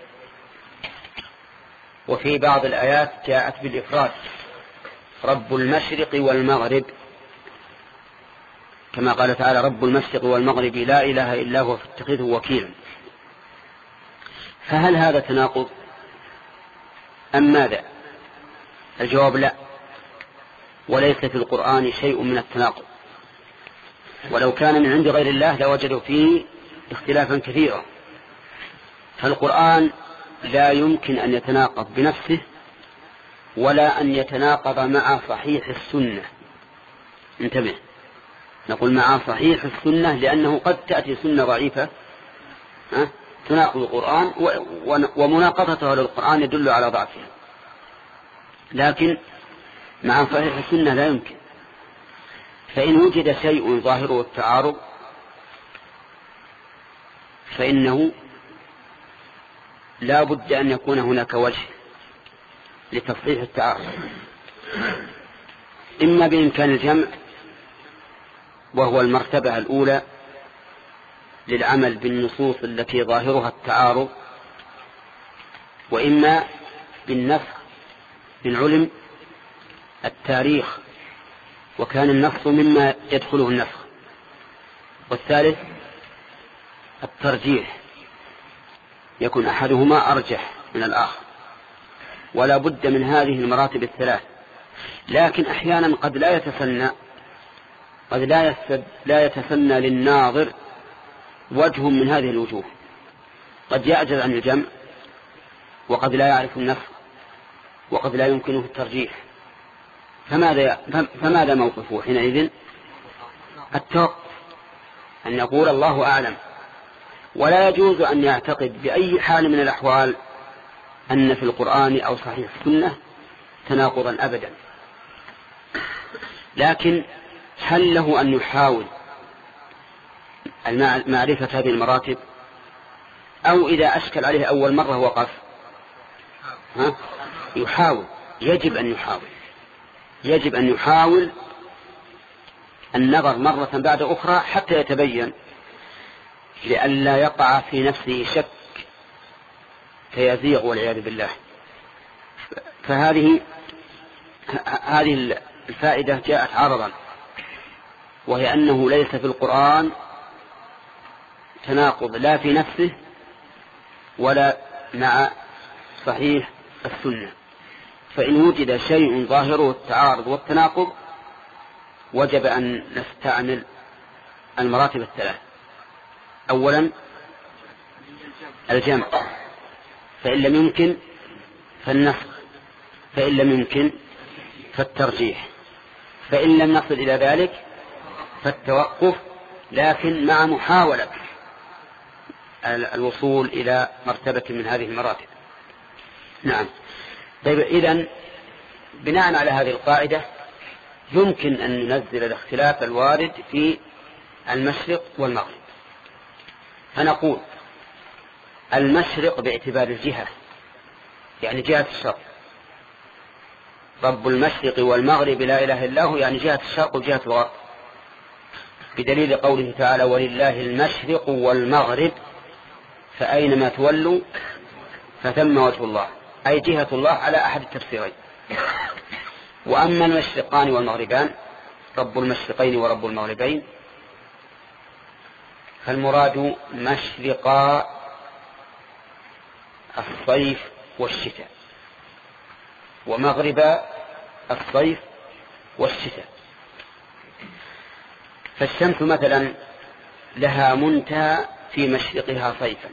وفي بعض الآيات جاءت بالإفراد رب المشرق والمغرب، كما قال تعالى رب المشرق والمغرب لا إله إلا هو فاتخذه وكيلا. فهل هذا تناقض أم ماذا؟ الجواب لا، وليس في القرآن شيء من التناقض، ولو كان من عند غير الله لوجدوا فيه اختلافا كثيرا. فالقرآن لا يمكن أن يتناقض بنفسه ولا أن يتناقض مع صحيح السنة. انتبه، نقول مع صحيح السنة لأنه قد تأتي سنة ضعيفة تناقض القرآن ومناقضته للقرآن يدل على ضعفها، لكن مع صحيح السنة لا يمكن. فإن وجد شيء ظاهره التعارض فإنه لا بد أن يكون هناك وجه لتصحيح التعارض، إما بإمكان الجمع وهو المرتبة الأولى للعمل بالنصوص التي ظاهرها التعارض، وإما بالنسخ من علم التاريخ وكان النص مما يدخله النسخ، والثالث الترجيح يكون أحدهما أرجح من الآخر، ولا بد من هذه المراتب الثلاث. لكن أحيانا قد لا يتسنى قد لا يسد لا يتسنى للناظر وجه من هذه الوجوه، قد يعجز عن الجمع وقد لا يعرف النسخ وقد لا يمكنه الترجيح، فماذا فماذا موقفه حينئذ؟ التوقف، أن يقول الله أعلم. ولا يجوز أن يعتقد بأي حال من الأحوال أن في القرآن أو صحيح السنة تناقضا أبدا، لكن هل له أن يحاول معرفة هذه المراتب، أو إذا أشكل عليه أول مرة وقف؟ ها؟ يحاول، يجب أن يحاول يجب أن يحاول النظر مرة بعد أخرى حتى يتبين، لئلا يقع في نفسه شك فيزيغ والعياذ بالله. فهذه هذه الفائدة جاءت عرضا، وهي أنه ليس في القرآن تناقض لا في نفسه ولا مع صحيح السنة، فإن وجد شيء ظاهره التعارض والتناقض وجب أن نستعمل المراتب الثلاث. أولا الجمع، فإن لم يمكن فالنسخ، فإن لم يمكن فالترجيح، فإن لم نصل إلى ذلك فالتوقف، لكن مع محاولة الوصول إلى مرتبة من هذه المراتب. نعم. طيب، إذن بناء على هذه القاعدة يمكن أن ننزل الاختلاف الوارد في المشرق والمغرب، فنقول المشرق باعتبار الجهة، يعني جهة الشرق، رب المشرق والمغرب لا إله إلا هو، يعني جهة الشرق وجهة الغرب، بدليل قوله تعالى ولله المشرق والمغرب فأينما تولوا فثم وجه الله، أي جهة الله على أحد التفسيرين. وأما المشرقان والمغربان، رب المشرقين ورب المغربين، فالمراد مشرقا الصيف والشتاء، ومغرب الصيف والشتاء. فالشمس مثلا لها منتهى في مشرقها صيفا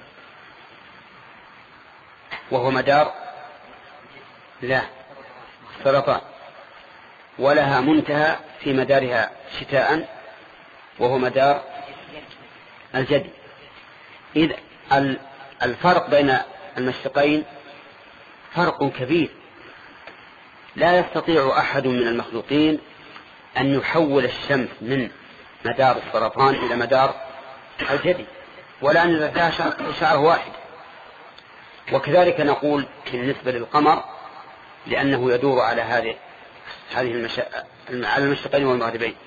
وهو مدار لا سرطان، ولها منتهى في مدارها شتاء وهو مدار الجدي. إذ الفرق بين المشرقين فرق كبير، لا يستطيع أحد من المخلوقين أن يحول الشمس من مدار السرطان إلى مدار الجدي، ولا أن لها شعر واحد. وكذلك نقول بالنسبة للقمر، لأنه يدور على هذه هذه المش... على المشرقين والمغربين.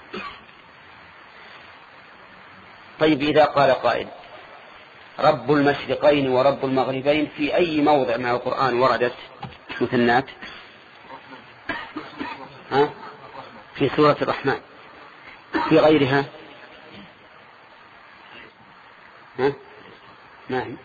طيب، إذا قال قائل رب المشرقين ورب المغربين، في أي موضع من القرآن وردت مثنات؟ ها؟ في سورة الرحمن، في غيرها؟ ها؟ ما هي؟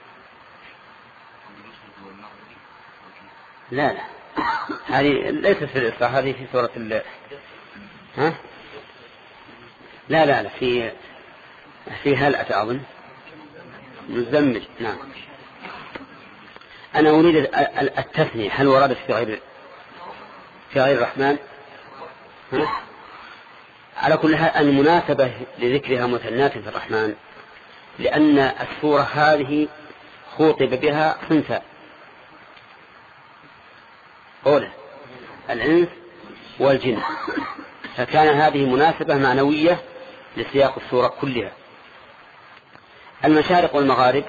لا لا، هذه ليست في الإسراء، هذه في سورة ال ها؟ لا لا لا، في في هل أتى أظن مزمل. نعم، أنا أريد التثنية، هل وردت في غير في غير الرحمن؟ ها؟ على كل حال المناسبة لذكرها مثنات في الرحمن لأن السورة هذه خوطب بها خنثى، أولى الإنس والجن، فكان هذه مناسبة معنوية لسياق السورة كلها. المشارق والمغارب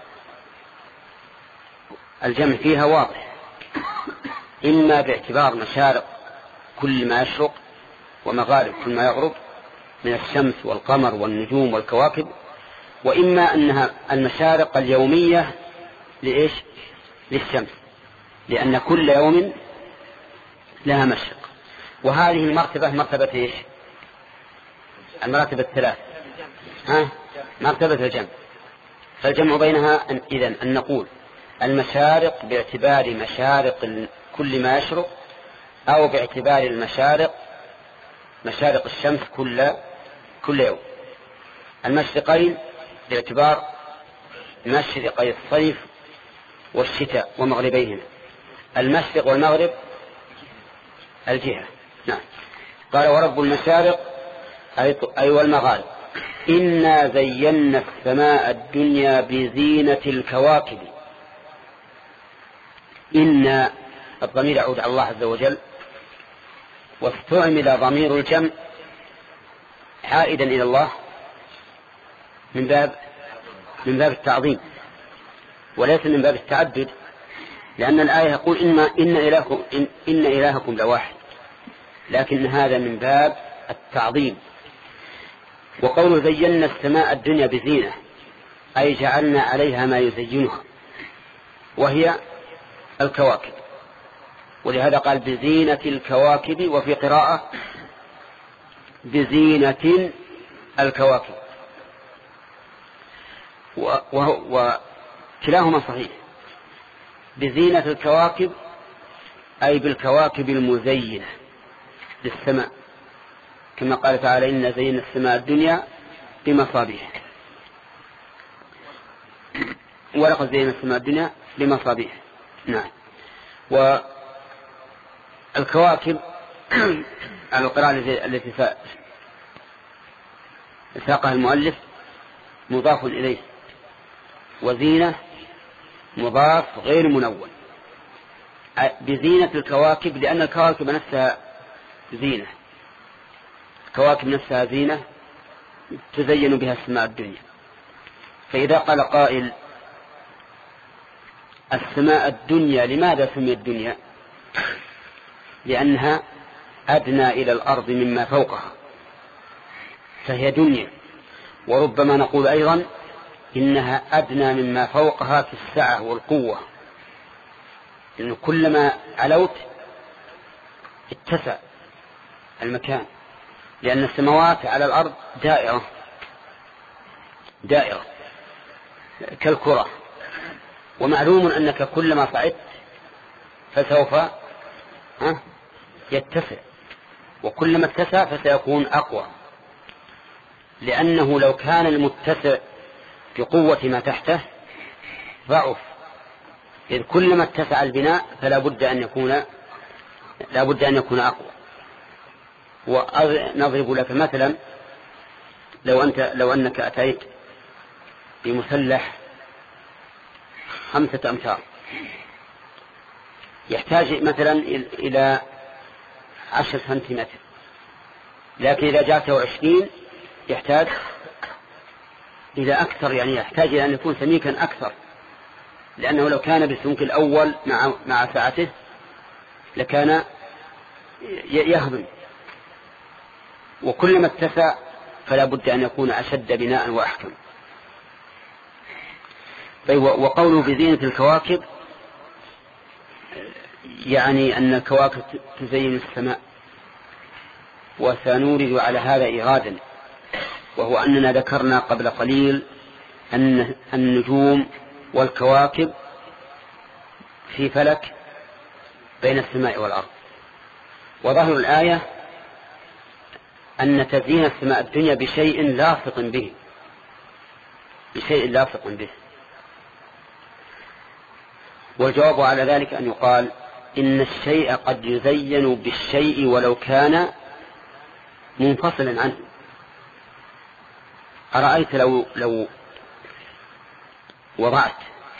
الجمع فيها واضح، إما باعتبار مشارق كل ما يشرق ومغارب كل ما يغرب من الشمس والقمر والنجوم والكواكب، وإما أنها المشارق اليومية لإيش؟ للشمس، لأن كل يوم لها مشرق. وهذه المرتبة مرتبة إيش؟ المراتب الثلاث، ها؟ مرتبة الجمع. فالجمع بينها إذن أن نقول المشارق باعتبار مشارق كل ما يشرق، أو باعتبار المشارق مشارق الشمس كل كل يوم. المشرقين باعتبار مشرقي الصيف والشتاء ومغربيهما. المشرق والمغرب الجهة. نعم. قال ورب المشارق أي والمغارب إنا زينا السماء الدنيا بزينة الكواكب. إن الضمير يعود على الله عز وجل، واستعمل ضمير الجمع عائدا إلى الله من باب من باب التعظيم وليس من باب التعدد، لأن الآية يقول إن إن إلهكم إن, إن إلهكم لواحد، لكن هذا من باب التعظيم. وقوله زينا السماء الدنيا بزينة أي جعلنا عليها ما يزينها، وهي الكواكب، ولهذا قال بزينة الكواكب، وفي قراءة بزينة الكواكب، وكلاهما صحيح. بزينة الكواكب أي بالكواكب المزينة للسماء، كما قال تعالى إن زينا السماء الدنيا بمصابيح، ولقد زينا السماء الدنيا بمصابيح. نعم. والكواكب على القراءة التي ساقها المؤلف مضاف إليه، وزينة مضاف غير منون. بزينة الكواكب لأن الكواكب نفسها زينة، الكواكب نفسها زينة تزين بها السماء الدنيا. فإذا قال قائل السماء الدنيا لماذا سميت الدنيا؟ لأنها أدنى إلى الأرض مما فوقها فهي دنيا. وربما نقول أيضا إنها أدنى مما فوقها في السعة والقوة، لأن كلما علوت اتسع المكان، لأن السماوات على الأرض دائرة دائرة كالكرة، ومعلوم أنك كلما صعدت فسوف يتسع، وكلما اتسع فسيكون أقوى، لأنه لو كان المتسع بقوة ما تحته ضعف، إذ كلما اتسع البناء فلا بد أن يكون لا بد أن يكون أقوى. ونضرب لك مثلا، لو أنت لو أنك أتيت بمسلح خمسة أمتار يحتاج مثلا إلى عشر سنتيمتر، لكن إذا جاءته عشرين يحتاج إلى أكثر، يعني يحتاج إلى أن يكون سميكا أكثر، لأنه لو كان بالسمك الأول مع مع سعته لكان يهضم، وكلما اتسع فلا بد أن يكون أشد بناء وأحكم. وقوله بزينة الكواكب يعني أن الكواكب تزين السماء، وسنورد على هذا إيرادا، وهو أننا ذكرنا قبل قليل أن النجوم والكواكب في فلك بين السماء والأرض، وظهر الآية أن تزيين السماء الدنيا بشيء لاصق به بشيء لاصق به والجواب على ذلك أن يقال إن الشيء قد يزين بالشيء ولو كان منفصلا عنه. أرأيت لو لو وضعت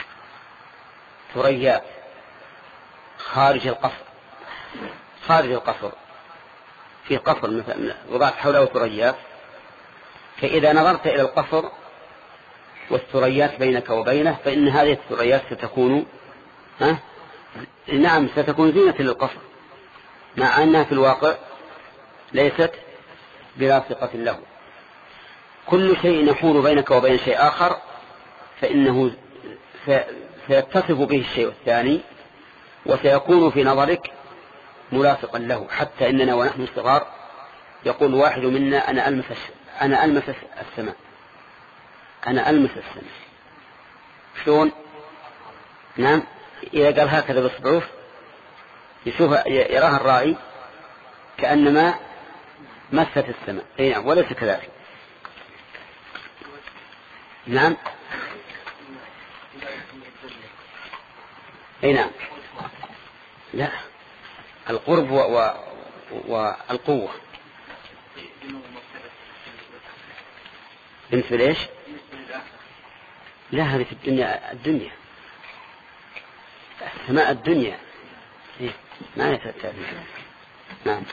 ثريات خارج القصر خارج القصر في قصر مثلا وضعت حوله ثريات، فإذا نظرت إلى القصر والثريات بينك وبينه فإن هذه الثريات ستكون ها؟ نعم ستكون زينة للقصر، مع أنها في الواقع ليست بلاصقة له. كل شيء يحول بينك وبين شيء آخر فإنه سيتصف به الشيء الثاني وسيكون في نظرك ملاصقا له، حتى إننا ونحن صغار يقول واحد منا أنا ألمس أنا ألمس السماء أنا ألمس السماء. شلون؟ نعم، إذا قال هكذا بإصبعه يشوف يراها الرائي كأنما مست السماء، أي نعم، وليس كذلك. نعم، أي نعم، لا، القرب و... و... والقوة. بالنسبة ليش؟ لا، هذه في الدنيا الدنيا السماء الدنيا إيه؟ ما يتأتى. نعم.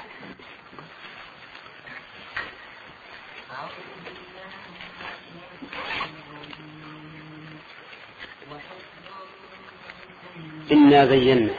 إنا زينا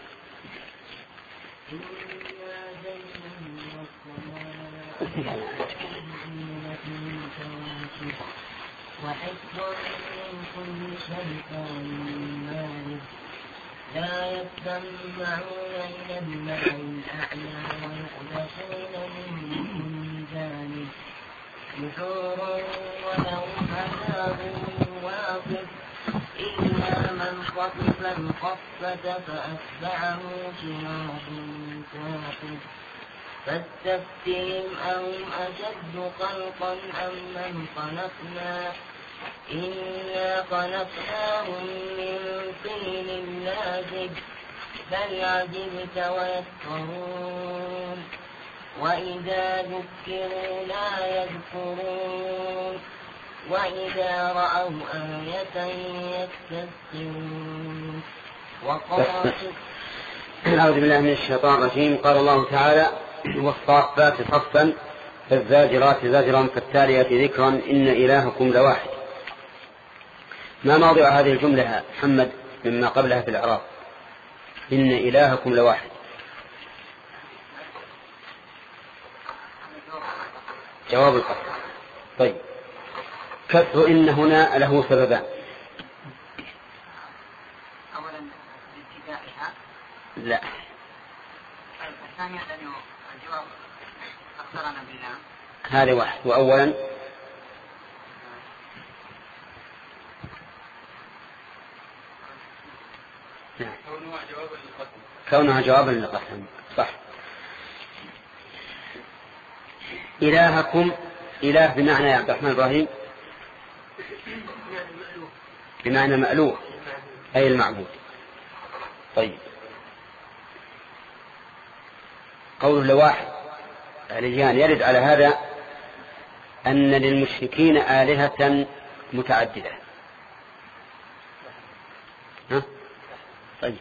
وحفظا من كل شيطان مارد لا يستمعون إلى الملأ الأعلى ويقذفون من كل جانب دحورا ولهم عذاب واصب إلا من خطف الخطفة فأتبعه شهاب ثاقب فاستفتهم أهم أشد خلقا أم من خلقنا إنا خلقناهم من طين لازب بل عجبت ويسخرون وإذا ذكروا لا يذكرون وإذا رأوا آية يستسخرون وقالوا أعوذ بالله من الشيطان الرجيم. قال الله تعالى والصافات صفا فالزاجرات زجرا فالتاليات ذكرا إن إلهكم لواحد. ما موضع هذه الجملة محمد مما قبلها في الإعراب؟ إن إلهكم لواحد. جواب القسم. طيب كسر إن هنا له سببان. أولا ابتدائها لا الثانية لأنه الجواب أخبرنا بالله هذا واحد. وأولا نعم. كونها جوابا للقسم صح. إلهكم إله بمعنى يا عبد الرحمن إبراهيم بمعنى مألوه أي المعبود. طيب قوله لواحد الإجيان يرد على هذا أن للمشركين آلهة متعددة. ها؟ طيب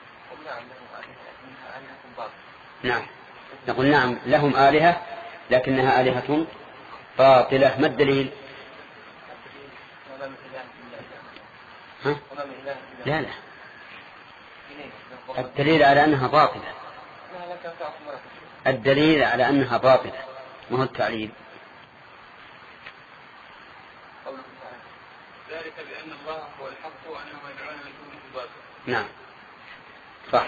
نعم نقول نعم لهم آلهة لكنها آلهة باطلة. ما الدليل؟ ها؟ لا لا الدليل على أنها باطلة. الدليل على أنها باطلة ما هو التعليل؟ ذلك بأن الله هو الحق وأنه يدعون من دونه الباطل. نعم صح.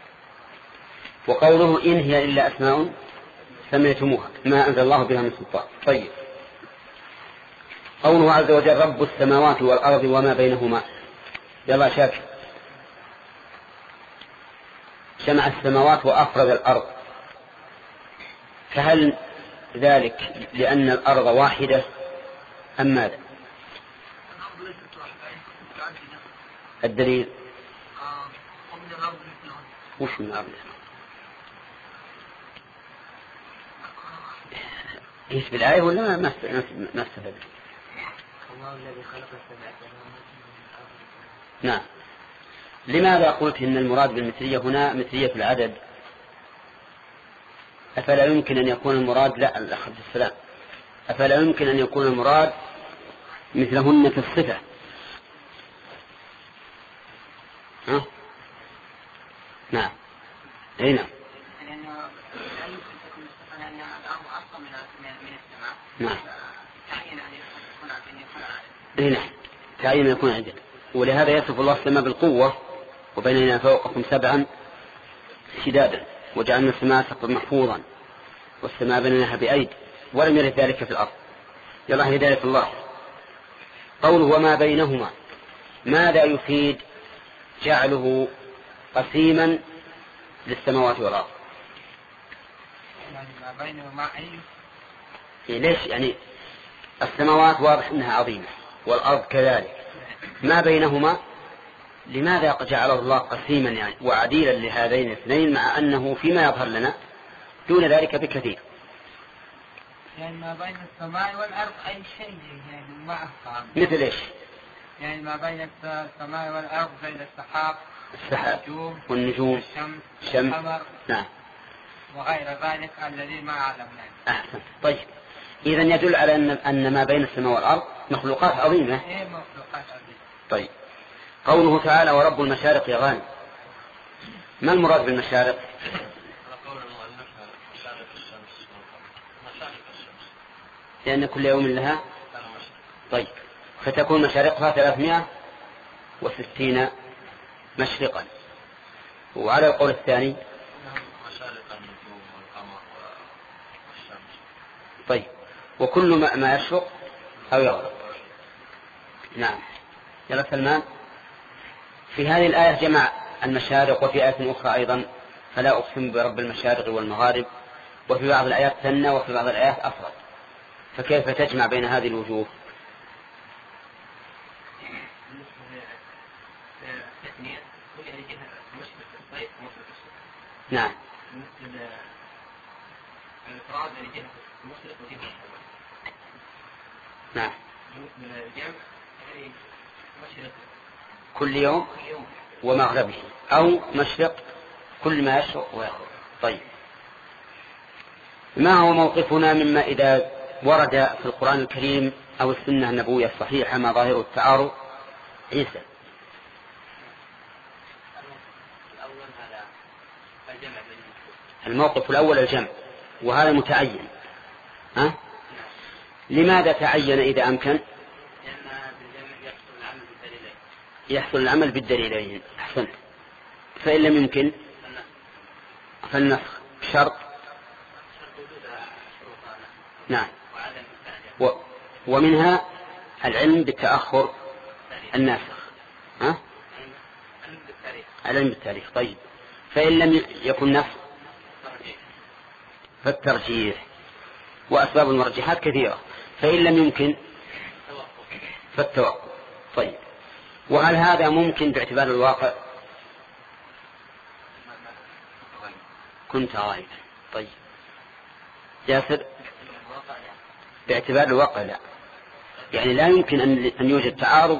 وقوله إن هي إلا أسماء سميتموها ما أنزل الله بها من سلطان. طيب قوله عز وجل رب السماوات والأرض وما بينهما. يلا شاكر. جمع السماوات وأفرد الأرض، فهل ذلك لأن الأرض واحدة أم ماذا؟ الدليل وش من الأرض؟ ايش بالآية ولا ما ما استفاد؟ الله الذي خلق السبع سماوات. نعم. لماذا قلت إن المراد بالمثلية هنا مثلية في العدد؟ أفلا يمكن أن يكون المراد لا الأخذ السلام أفلا يمكن أن يكون المراد مثلهن في الصفة؟ ها؟ نعم أي نعم نعم أي نعم تعين يكون عدد. ولهذا يصف الله السماء بالقوة وبيننا فوقكم سبعا شدادا وجعلنا السماء سقفا محفوظا والسماء بنيناها بأيد ولم يرد ذلك في الأرض. يلا هداية الله. قوله وما بينهما ماذا يفيد جعله قسيما للسماوات والأرض؟ يعني ما بينهما أي إيه ليش؟ يعني السماوات واضح أنها عظيمة والأرض كذلك، ما بينهما لماذا جعله الله قسيما يعني وعديلا لهذين الاثنين مع أنه فيما يظهر لنا دون ذلك بكثير؟ يعني ما بين السماء والأرض أي شيء يعني ما أفهم. مثل إيش؟ يعني ما بين السماء والأرض بين السحاب السحاب والنجوم الشمس والقمر نعم وغير ذلك الذي ما علمناه. أحسن. طيب إذا يدل على أن أن ما بين السماء والأرض مخلوقات عظيمة. إيه مخلوقات عظيمة. طيب قوله تعالى ورب المشارق يغان، ما المراد بالمشارق؟ لأن كل يوم لها. طيب فتكون مشارقها ثلاثمائة وستين مشرقا. وعلى القول الثاني طيب وكل ما, ما يشرق أو يغرب. نعم. يلا سلمان. في هذه الآية جمع المشارق، وفي آية أخرى أيضا فلا أقسم برب المشارق والمغارب، وفي بعض الآيات ثنى وفي بعض الآيات أفرد، فكيف تجمع بين هذه الوجوه؟ نعم. نعم. كل يوم ومغربه أو مشرق كل ما يشرق ويغرب. طيب ما هو موقفنا مما إذا ورد في القرآن الكريم أو السنة النبوية الصحيحة ما ظاهر التعارض؟ عيسى. الموقف الأول الجمع، وهذا متعين. ها؟ لماذا تعين إذا أمكن؟ يحصل العمل بالدليلين. أحسنت. فإن لم يمكن فالنسخ شرط. نعم. و ومنها العلم بالتأخر الناسخ. ها؟ العلم بالتاريخ. طيب فإن لم يكن نسخ فالترجيح، وأسباب المرجحات كثيرة. فإن لم يمكن فالتوقف. طيب وهل هذا ممكن باعتبار الواقع؟ كنت غائبا. طيب ياسر. باعتبار الواقع لا، يعني لا يمكن أن يوجد تعارض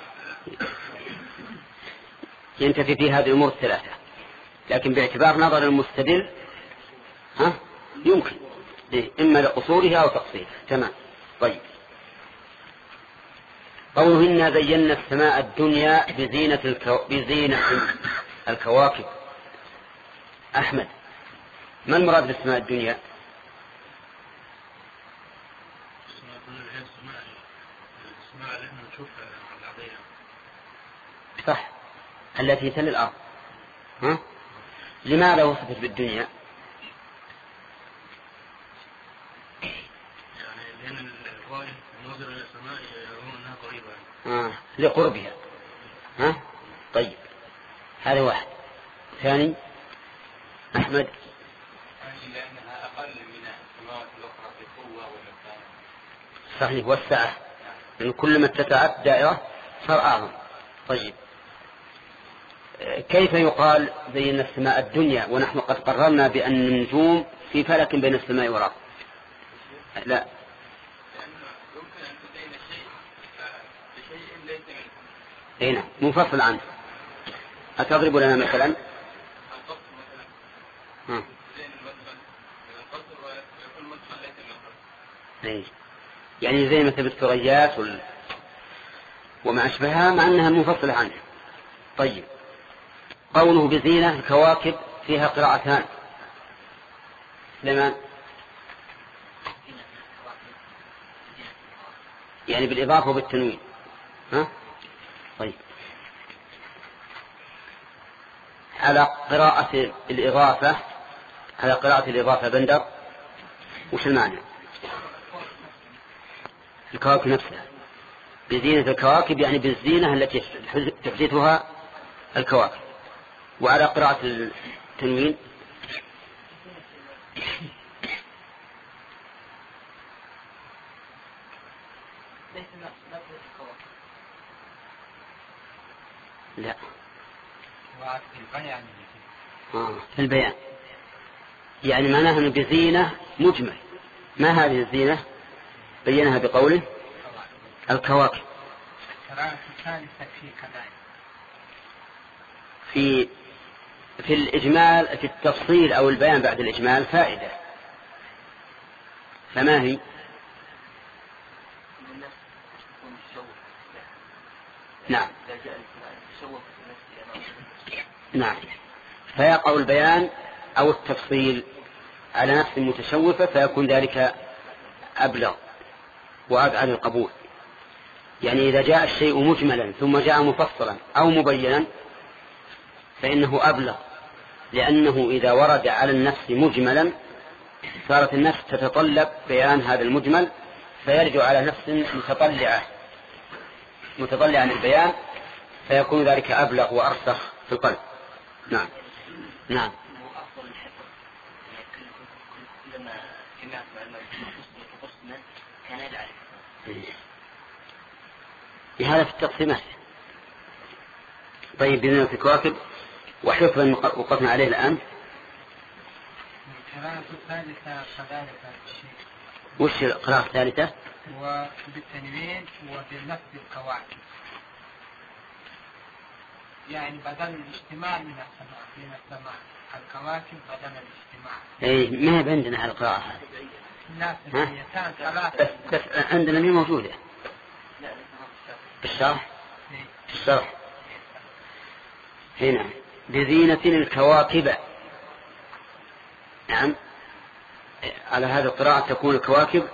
ينتفي فيه هذه الأمور الثلاثة، لكن باعتبار نظر المستدل ها يمكن، إما لقصورها أو تقصيرها. تمام. طيب قوله إنا زينا السماء الدنيا بزينة, الكو... بزينة الكواكب. أحمد ما المراد بالسماء الدنيا؟ صح، التي تلي الأرض. ها؟ لماذا وصفت بالدنيا؟ آه. لقربها. ها؟ طيب هذا واحد. ثاني أحمد. لأنها أقل من السماوات الأخرى في قوة ومكان. صحيح، والسعة، لأن كل ما اتسعت دائرة صار أعظم. طيب كيف يقال زينا السماء الدنيا ونحن قد قررنا بأن النجوم في فلك بين السماء والأرض؟ لا، هنا منفصل عنه. أتضرب لنا مثلا؟ ها. يعني زي مثل الثريات وال... وما أشبهها، مع أنها منفصلة عنه. طيب قوله بزينة الكواكب فيها قراءتان. سليمان. يعني بالإضافة وبالتنوين. ها؟ طيب على قراءة الإضافة، على قراءة الإضافة بندر وش المعنى؟ الكواكب نفسها بزينة الكواكب، يعني بالزينة التي تحدثها الكواكب. وعلى قراءة التنوين لا آه. في البيان، يعني معناها أنه بزينة مجمل. ما هذه الزينة؟ بينها بقوله الكواكب. في في الإجمال في التفصيل أو البيان بعد الإجمال فائدة، فما هي؟ نعم نعم فيقع البيان أو التفصيل على نفس متشوفة فيكون ذلك أبلغ وأبعد القبول. يعني إذا جاء الشيء مجملا ثم جاء مفصلا أو مبينا فإنه أبلغ، لأنه إذا ورد على النفس مجملا صارت النفس تتطلب بيان هذا المجمل فيرجع على نفس متطلعة متطلعة للبيان فيكون ذلك أبلغ وأرسخ في القلب. نعم نعم بهذا في التقسيمات. طيب بذنة الكواكب وحفظا وقفنا عليه الآن. القراءة الثالثة كذلك الشيء. وش القراءة الثالثة؟ وبالتنوين وبالنفس الكواكب، يعني بدل الاجتماع من السماء من السماء الكواكب بدل الاجتماع. اي ما هي عندنا على القراءة هذه. لا سنتان ثلاثة. بس, بس عندنا مين موجودة؟ بالشرح. بالشرح. هنا بزينة الكواكب. نعم على هذا القراءة تكون الكواكب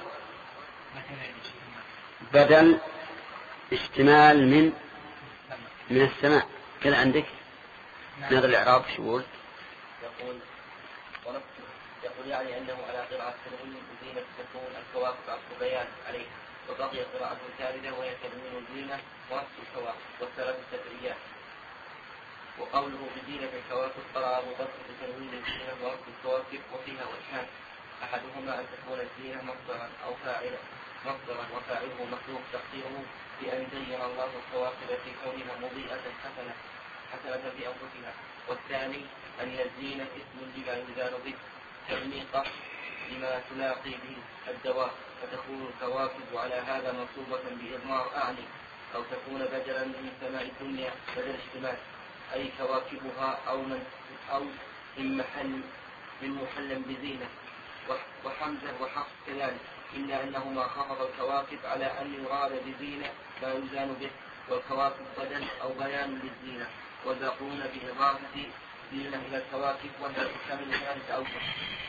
بدل اشتمال من من السماء كذا عندك. نظر الإعراب شو يقول؟ يقول يقول يعني أنه على قراءة تنوين زينة تكون الكواكب عطف بيان عليه، وبقي قراءة ثالثة وهي تنوين زينة ونفس الكواكب والثلاث التدريات. وقوله بزينة الكواكب قرأ أبو بكر بتنوين الزينة ونفس الكواكب وفيها وجهان، أحدهما أن تكون الزينة مصدرا أو فاعلا مصدرا وفاعله مخلوق تقديره بأن زين الله الكواكب في كونها مضيئة حسنة حسنة في أنفسها. والثاني أن الزينة اسم لما يزال به تلميقة لما تلاقي به الدواء، فتكون الكواكب على هذا منصوبة بإضمار أعني، أو تكون بدلا من سماء الدنيا بدل اشتمال أي كواكبها أو من أو من محل من محل بزينة. وحمزة وحفص كذلك، إلا أنهما خفض الكواكب على أن يراد بزينة ما يزان به، والكواكب بدل أو بيان للزينة، وذاقون بإضافة زينة إلى الكواكب وهي تكمل ذلك أوجه.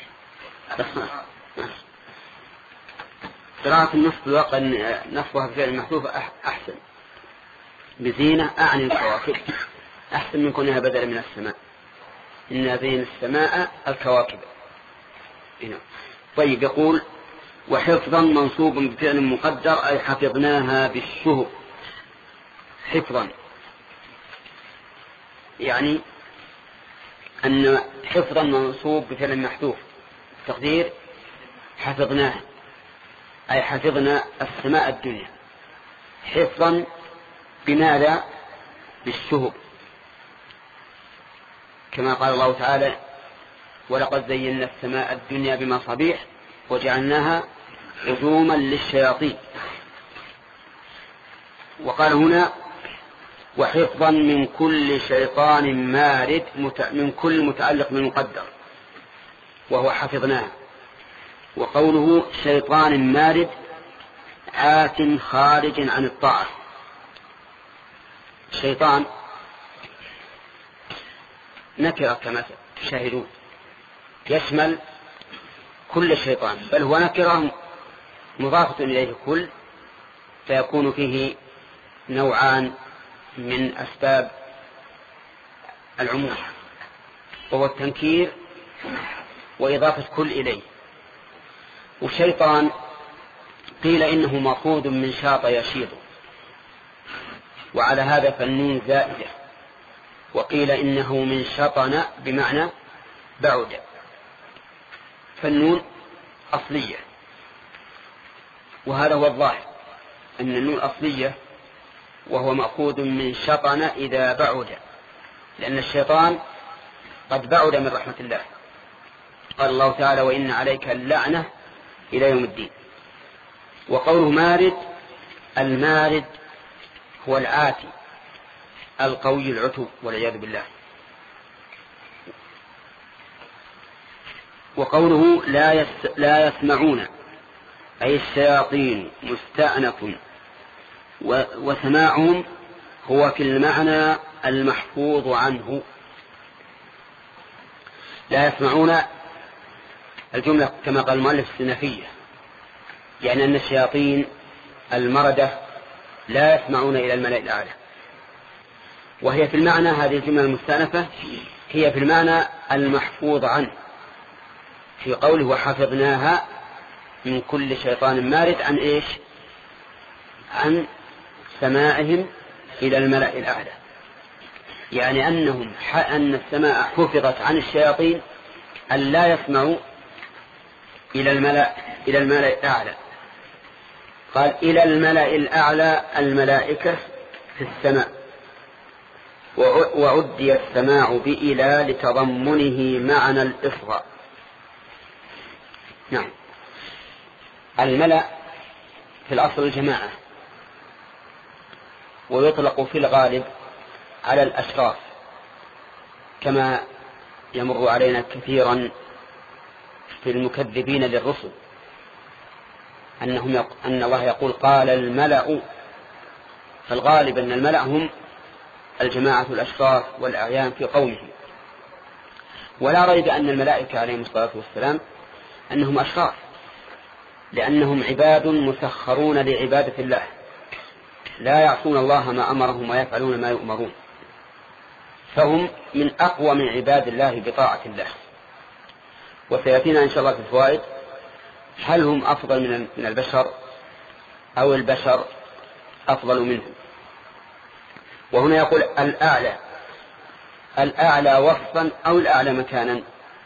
قراءة النص الواقع نصبها بفعل المحذوف أحسن. بزينة أعني الكواكب أحسن من كونها بدلا من السماء. إن زين السماء الكواكب. هنا. طيب يقول وحفظا منصوب بفعل مقدر أي حفظناها بالشهب. حفظا يعني أن حفظا منصوب بفعل محذوف تقدير حفظناها أي حفظنا السماء الدنيا حفظا بماذا؟ بالشهب، كما قال الله تعالى ولقد زينا السماء الدنيا بمصابيح وجعلناها رجوما للشياطين. وقال هنا وحفظا من كل شيطان مارد من كل متعلق بالمقدر وهو حفظناه. وقوله شيطان مارد آت خارج عن الطاعة. الشيطان نكرة كما تشاهدون يشمل كل شيطان، بل هو نكرة مضافة إليه كل، فيكون فيه نوعان من أسباب العموم وهو التنكير وإضافة كل إليه. والشيطان قيل إنه مأخوذ من شاط يشيط وعلى هذا فالنون زائدة، وقيل إنه من شطن بمعنى بعد، فالنون أصلية، وهذا هو الظاهر أن النون أصلية وهو مأخوذ من شطن إذا بعد، لأن الشيطان قد بعد من رحمة الله. قال الله تعالى وإن عليك اللعنة إلى يوم الدين. وقوله مارد المارد هو العاتي القوي العتو والعياذ بالله. وقوله لا, يس لا يسمعون أي الشياطين مستأنف وسماعهم هو في المعنى المحفوظ عنه. لا يسمعون الجملة كما قال المؤلف السنفية، يعني أن الشياطين المردة لا يسمعون إلى الملأ الأعلى، وهي في المعنى هذه الجملة المستأنفة هي في المعنى المحفوظ عنه في قوله وحفظناها من كل شيطان مارد عن إيش؟ عن سماعهم إلى الملأ الأعلى، يعني أنهم أن السماء حفظت عن الشياطين أن لا يسمعوا إلى الملأ إلى الملأ الأعلى. قال إلى الملأ الأعلى الملائكة في السماء، وعدي السماع بإلى لتضمنه معنى الإصغاء. نعم، الملأ في الأصل الجماعة، ويطلق في الغالب على الأشراف كما يمر علينا كثيرا في المكذبين للرسل أنهم يق... أن الله يقول قال الملأ، فالغالب أن الملأ هم الجماعة الأشراف والأعيان في قومه. ولا ريب أن الملائكة عليهم الصلاة والسلام أنهم أشراف، لأنهم عباد مسخرون لعبادة الله، لا يعصون الله ما أمرهم ويفعلون ما يؤمرون، فهم من أقوى من عباد الله بطاعة الله. وسيأتينا إن شاء الله في الفوائد هل هم أفضل من البشر أو البشر أفضل منهم. وهنا يقول الأعلى، الأعلى وصفا أو الأعلى مكانا.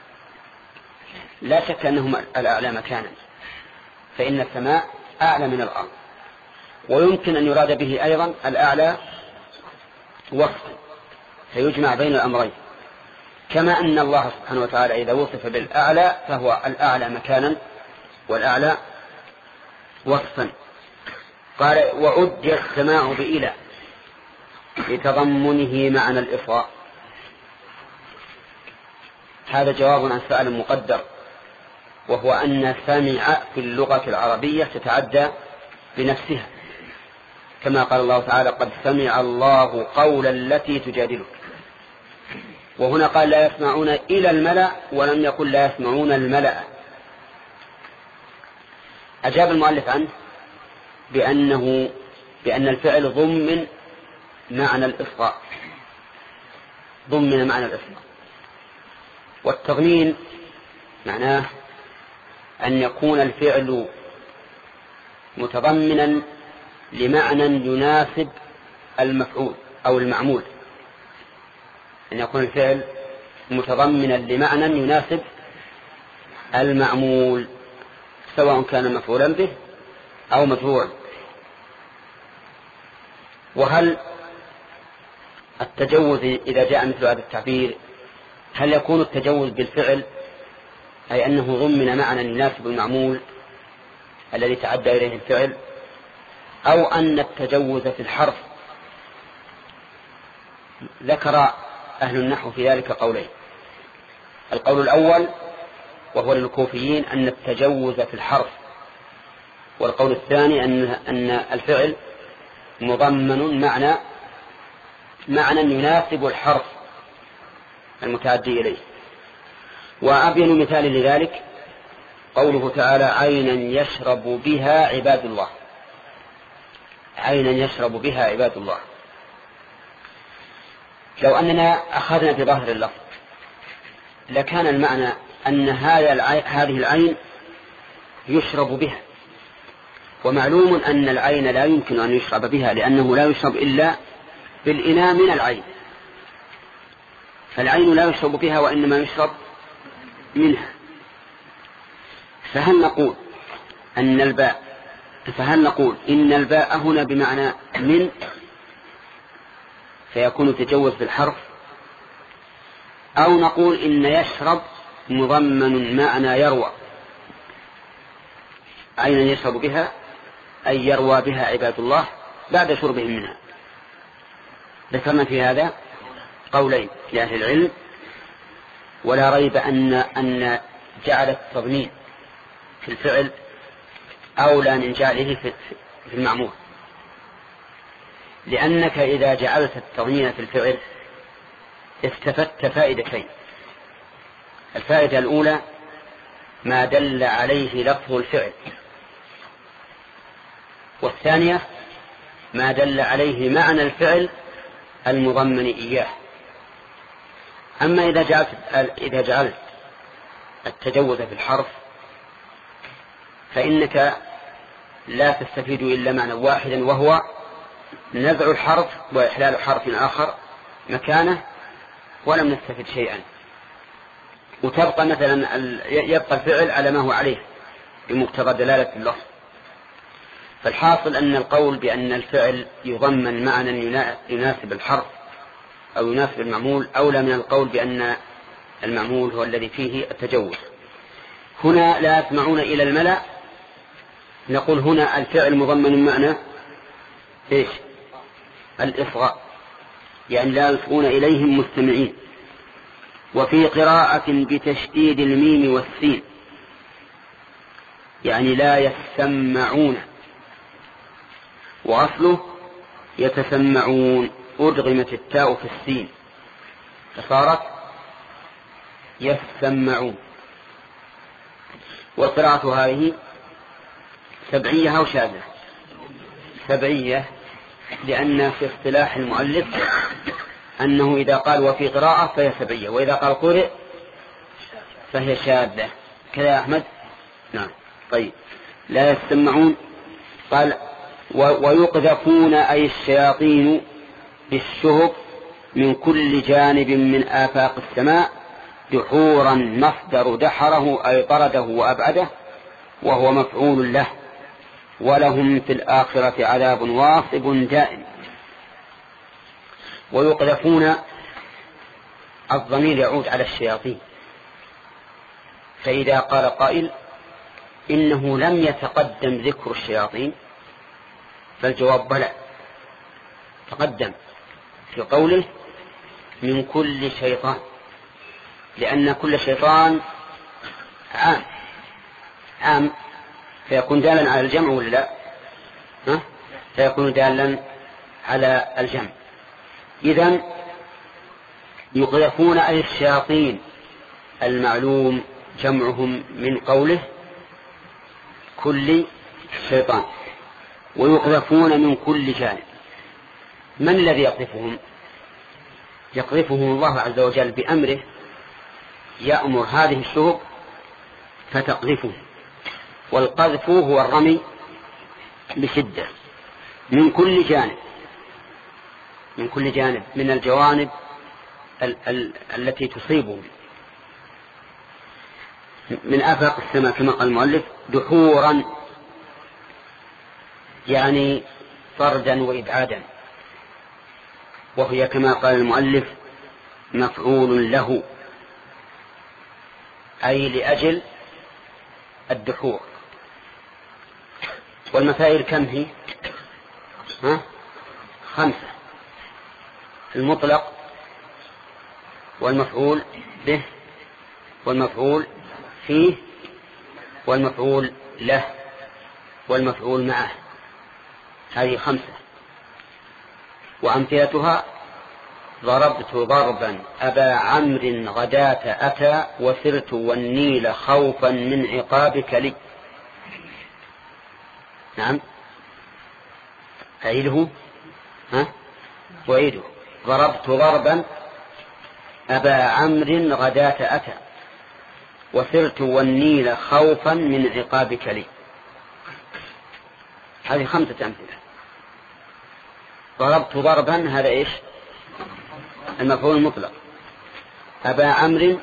لا شك أنهم الأعلى مكانا، فإن السماء أعلى من الأرض، ويمكن أن يراد به أيضا الأعلى وصفا، فيجمع بين الأمرين، كما أن الله سبحانه وتعالى إذا وصف بالأعلى فهو الأعلى مكانا والأعلى وصفا. قال وعدي السماع بإلى لتضمنه معنى الإصغاء. هذا جواب عن سؤال مقدر، وهو أن سمع في اللغة العربية تتعدى بنفسها، كما قال الله تعالى قد سمع الله قول التي تجادلك. وهنا قال لا يسمعون إلى الملأ، ولم يقل لا يسمعون الملأ. أجاب المؤلف عنه بأنه بأن الفعل ضمن معنى الإصغاء، ضمن معنى الإصغاء. والتضمين معناه أن يكون الفعل متضمنا لمعنى يناسب المفعول أو المعمول، أن يكون الفعل متضمنا لمعنى يناسب المعمول، سواء كان مفعولا به أو مفعولا. وهل التجوز إذا جاء مثل هذا التعبير هل يكون التجوز بالفعل، أي أنه ضمن معنى يناسب المعمول الذي تعدى إليه الفعل، أو أن التجوز في الحرف؟ ذكر أهل النحو في ذلك قولين. القول الأول وهو للكوفيين أن التجوز في الحرف، والقول الثاني أن أن الفعل مضمن معنى معنى يناسب الحرف المتعدي إليه. وأبين مثال لذلك قوله تعالى عينا يشرب بها عباد الله، عينا يشرب بها عباد الله. لو أننا أخذنا بظاهر اللفظ لكان المعنى أن هذه العين يشرب بها، ومعلوم أن العين لا يمكن أن يشرب بها، لأنه لا يشرب إلا بالإناء من العين، فالعين لا يشرب بها وإنما يشرب منها. فهل نقول أن الباء فهل نقول إن الباء هنا بمعنى من فيكون تجوز بالحرف، أو نقول إن يشرب مضمن معنى يروى، عينا يشرب بها أي يروى بها عباد الله بعد شربهم منها؟ ذكرنا في هذا قولين لأهل العلم، ولا ريب أن أن جعل التضمين في الفعل أولى من جعله في المعمول، لأنك إذا جعلت التضمين في الفعل استفدت فائدتين. الفائدة الأولى ما دل عليه لفظ الفعل، والثانية ما دل عليه معنى الفعل المضمن إياه. أما إذا جعلت, إذا جعلت التجوز في الحرف فإنك لا تستفيد إلا معنى واحدا، وهو نزع الحرف وإحلال حرف آخر مكانه، ولم نستفد شيئا، وتبقى مثلا يبقى الفعل على ما هو عليه بمقتضى دلالة اللفظ. فالحاصل أن القول بأن الفعل يضمن معنى يناسب الحرف أو يناسب المعمول أولى من القول بأن المعمول هو الذي فيه التجوز. هنا لا يسمعون إلى الملأ، نقول هنا الفعل مضمن معنى إيش؟ الإصغاء، يعني لا يسمعون إليهم مستمعين. وفي قراءة بتشديد الميم والسين يعني لا يسمعون، وأصله يتسمعون، أدغمت التاء في السين فصارت يسمعون. والقراءة هذه سبعية أو شاذة؟ سبعية، لأن في اصطلاح المؤلف أنه إذا قال وفي قراءة فهي سبعية، وإذا قال قرئ فهي شاذة. كذا يا أحمد؟ نعم. طيب، لا يسمعون. قال ويقذفون أي الشياطين بالشهب من كل جانب من آفاق السماء، دحورا مصدر دحره أي طرده وأبعده، وهو مفعول له. ولهم في الآخرة عذاب واصب دائم. ويقذفون الضمير يعود على الشياطين، فإذا قال قائل إنه لم يتقدم ذكر الشياطين فالجواب بلى، تقدم في قوله من كل شيطان، لأن كل شيطان عام عام فيكون دالا على الجمع ولا لا؟ ها؟ فيكون دالا على الجمع. إذن يقذفون أي الشياطين المعلوم جمعهم من قوله كل شيطان، ويقذفون من كل جانب. من الذي يقذفهم؟ يقذفهم الله عز وجل بأمره، يأمر هذه الشهب فتقذفه. والقذف هو الرمي بشدة من كل جانب، من كل جانب من الجوانب ال- ال- التي تصيبهم من آفاق السماء كما قال المؤلف، دحورا يعني طردا وإبعادا، وهي كما قال المؤلف مفعول له، أي لأجل الدحور. والمفاعيل كم هي؟ ها؟ خمسة: المطلق، والمفعول به، والمفعول فيه، والمفعول له، والمفعول معه. هذه خمسة. وأمثلتها: ضربت ضربا أبا عمرو غداة أتى، وسرت والنيل خوفا من عقابك لي. نعم، أعيده. ها؟ وعيده: ضربت ضربا أبا عمرو غداة أتى، وسرت والنيل خوفا من عقابك لي. هذه خمسة أمثلة. ضربت ضربا هذا إيش؟ المفعول المطلق. أبا عمرو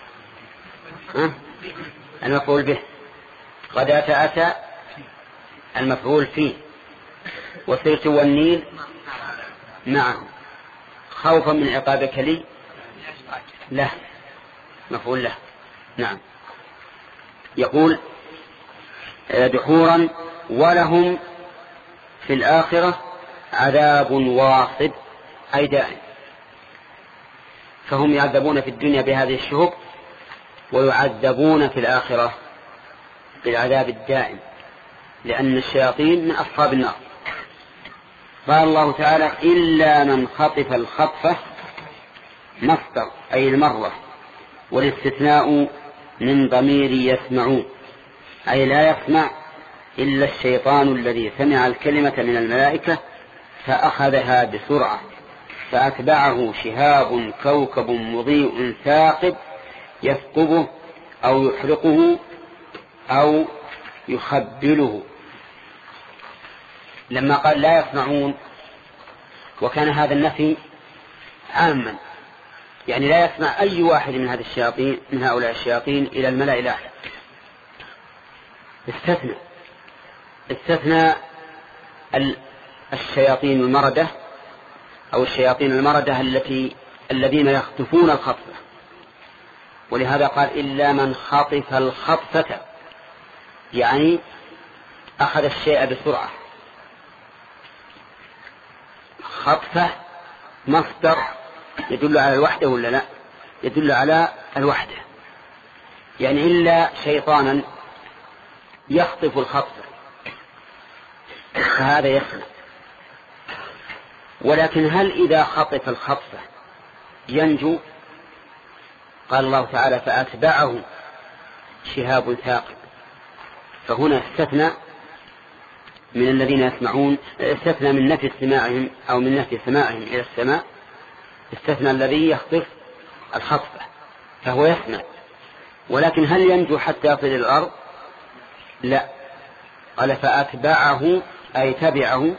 المفعول به. غداة أتى المفعول فيه. وسرت والنيل معه. خوفا من عقابك لي له، مفعول له. نعم. يقول دحورا ولهم في الآخرة عذاب واصب أي دائم. فهم يعذبون في الدنيا بهذه الشهب ويعذبون في الآخرة بالعذاب الدائم، لأن الشياطين من أصحاب النار. قال الله تعالى إلا من خطف الخطفة مصدر أي المرة، والاستثناء من ضمير يسمعون، أي لا يسمع إلا الشيطان الذي سمع الكلمة من الملائكة فأخذها بسرعة فأتبعه شهاب كوكب مضيء ثاقب يثقبه أو يحرقه أو يخبله. لما قال لا يسمعون وكان هذا النفي عاما، يعني لا يسمع أي واحد من هذه الشياطين من هؤلاء الشياطين إلى الملأ الأعلى، استثنى استثنى الشياطين المردة أو الشياطين المردة التي الذين يخطفون الخطفة، ولهذا قال إلا من خطف الخطفة، يعني أخذ الشيء بسرعة. خطفة مصدر يدل على الوحدة ولا لا؟ يدل على الوحدة، يعني إلا شيطانا يخطف الخطفة فهذا يسمع. ولكن هل إذا خطف الخطفة ينجو؟ قال الله تعالى فأتبعه شهاب ثاقب، فهنا استثنى من الذين يسمعون، استثنى من نفي استماعهم أو من نفي سماعهم إلى السماء، استثنى الذي يخطف الخطفة فهو يسمع. ولكن هل ينجو حتى يصل الأرض؟ لا. قال فأتبعه أي تبعه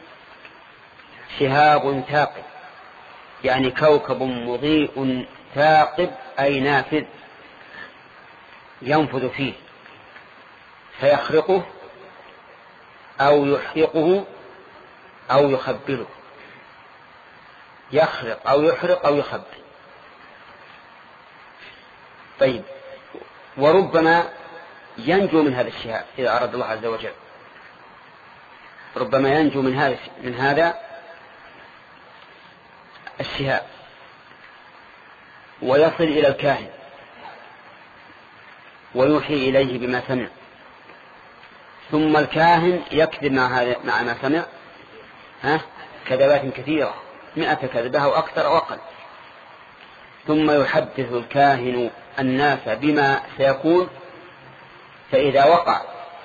شهاب ثاقب، يعني كوكب مضيء ثاقب أي نافذ ينفذ فيه فيخرقه أو يحرقه أو يخبله. يخرق أو يحرق أو يخبل. طيب، وربما ينجو من هذا الشهاب إذا أراد الله عز وجل، ربما ينجو من هذا من هذا الشهاب ويصل إلى الكاهن ويوحي إليه بما سمع، ثم الكاهن يكذب مع هذا مع ما سمع ها كذبات كثيرة، مئة كذبة أو أكثر أو أقل، ثم يحدث الكاهن الناس بما سيكون، فإذا وقع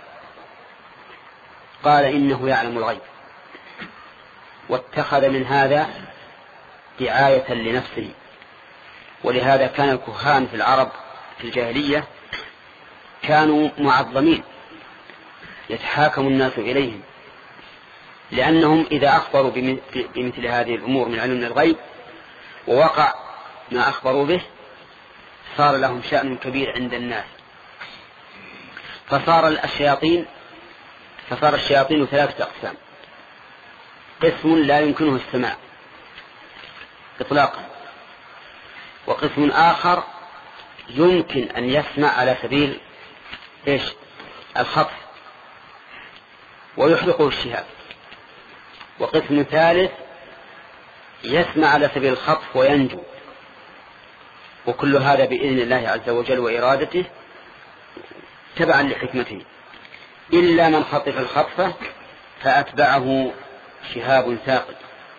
قال إنه يعلم الغيب، واتخذ من هذا دعاية لنفسه. ولهذا كان الكهان في العرب في الجاهلية كانوا معظمين يتحاكم الناس إليهم، لأنهم إذا أخبروا بمثل هذه الأمور من علم الغيب ووقع ما أخبروا به صار لهم شأن كبير عند الناس. فصار الشياطين فصار الشياطين ثلاثة أقسام: قسم لا يمكنه السماع إطلاقا، وقسم آخر يمكن أن يسمع على سبيل إيش الخطف ويحرقه الشهاب، وقسم ثالث يسمع على سبيل الخطف وينجو. وكل هذا بإذن الله عز وجل وإرادته تبعا لحكمته. إلا من خطف الخطفة فأتبعه شهاب ثاقب.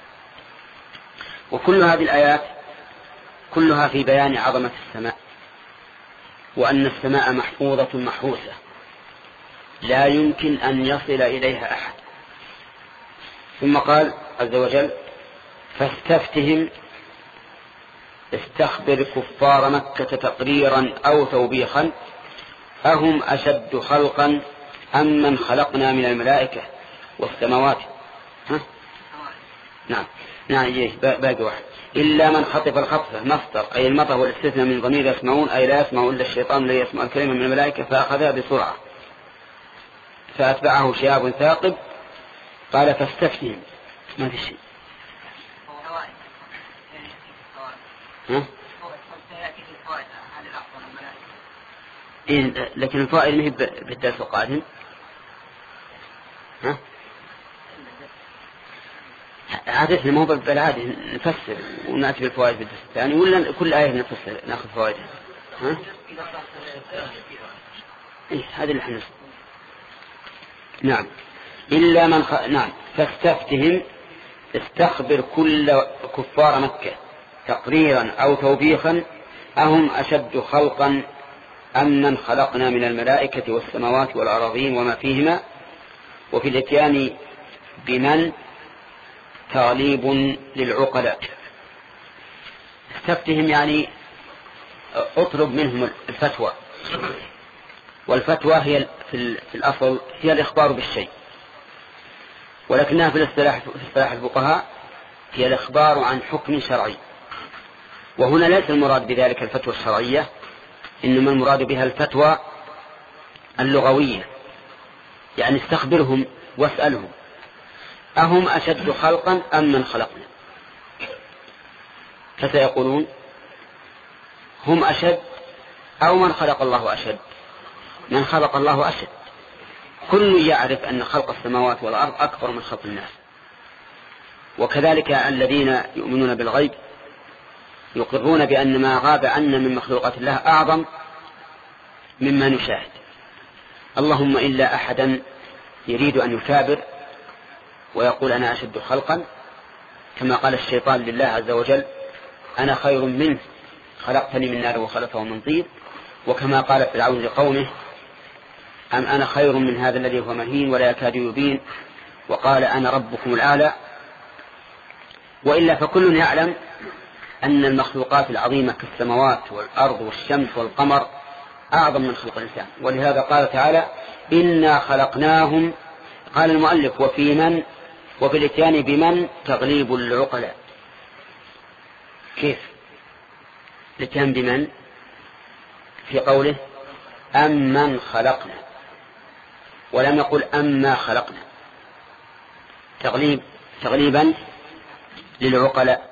وكل هذه الآيات كلها في بيان عظمة السماء، وأن السماء محفوظة محروسة لا يمكن أن يصل إليها أحد. ثم قال عز وجل فاستفتهم، استخبر كفار مكة تقريرا أو توبيخا، أهم أشد خلقا أم من خلقنا من الملائكة والسماوات. ها؟ نعم نعم إيه باقي واحد. إلا من خطف الخطفة مصدر أي المطر، والاستثناء من ضمير يسمعون أي لا يسمع إلا الشيطان الذي يسمع الكلمة من الملائكة فأخذها بسرعة فأتبعه شهاب ثاقب. قال فاستفتهم، ما في شيء. ها؟ إيه لكن الفائدة ما هي بالدرس القادم. ها؟ عادتنا ما هو بالعادة نفسر ونأتي بالفوائد بالدرس الثاني، ولا كل آية نفسر نأخذ فوائدها. ها؟ إيه هذا اللي احنا نعم إلا من خ... نعم فاستفتهم استخبر كل كفار مكة تقريرا أو توبيخا أهم أشد خلقا أم من خلقنا من الملائكة والسماوات والأراضين وما فيهما. وفي الاتيان بمن تغليب للعقلاء. استفتهم يعني اطلب منهم الفتوى، والفتوى هي في الأصل هي الإخبار بالشيء، ولكنها في الاصطلاح في اصطلاح الفقهاء هي الإخبار عن حكم شرعي. وهنا ليس المراد بذلك الفتوى الشرعية، إنما المراد بها الفتوى اللغوية، يعني استخبرهم واسألهم أهم أشد خلقا أم من خلقنا. فسيقولون هم أشد أو من خلق الله أشد. من خلق الله أشد. كل يعرف أن خلق السماوات والأرض أكبر من خلق الناس. وكذلك الذين يؤمنون بالغيب يقرون بأن ما غاب عنا من مخلوقات الله أعظم مما نشاهد، اللهم إلا أحدا يريد أن يكابر ويقول أنا أشد خلقا، كما قال الشيطان لله عز وجل أنا خير منه خلقتني من نار وخلقته من طين، وكما قال فرعون لقومه أم أنا خير من هذا الذي هو مهين ولا يكاد يبين، وقال أنا ربكم الأعلى. وإلا فكل يعلم أن المخلوقات العظيمة كالسماوات والأرض والشمس والقمر أعظم من خلق الإنسان. ولهذا قال تعالى إنا خلقناهم، قال المؤلف وفي من وفي الاتيان بمن تغليب العقلاء. كيف الاتيان بمن في قوله أم من خلقنا، ولم يقل أما خلقنا، تغليب تغليبا للعقلاء.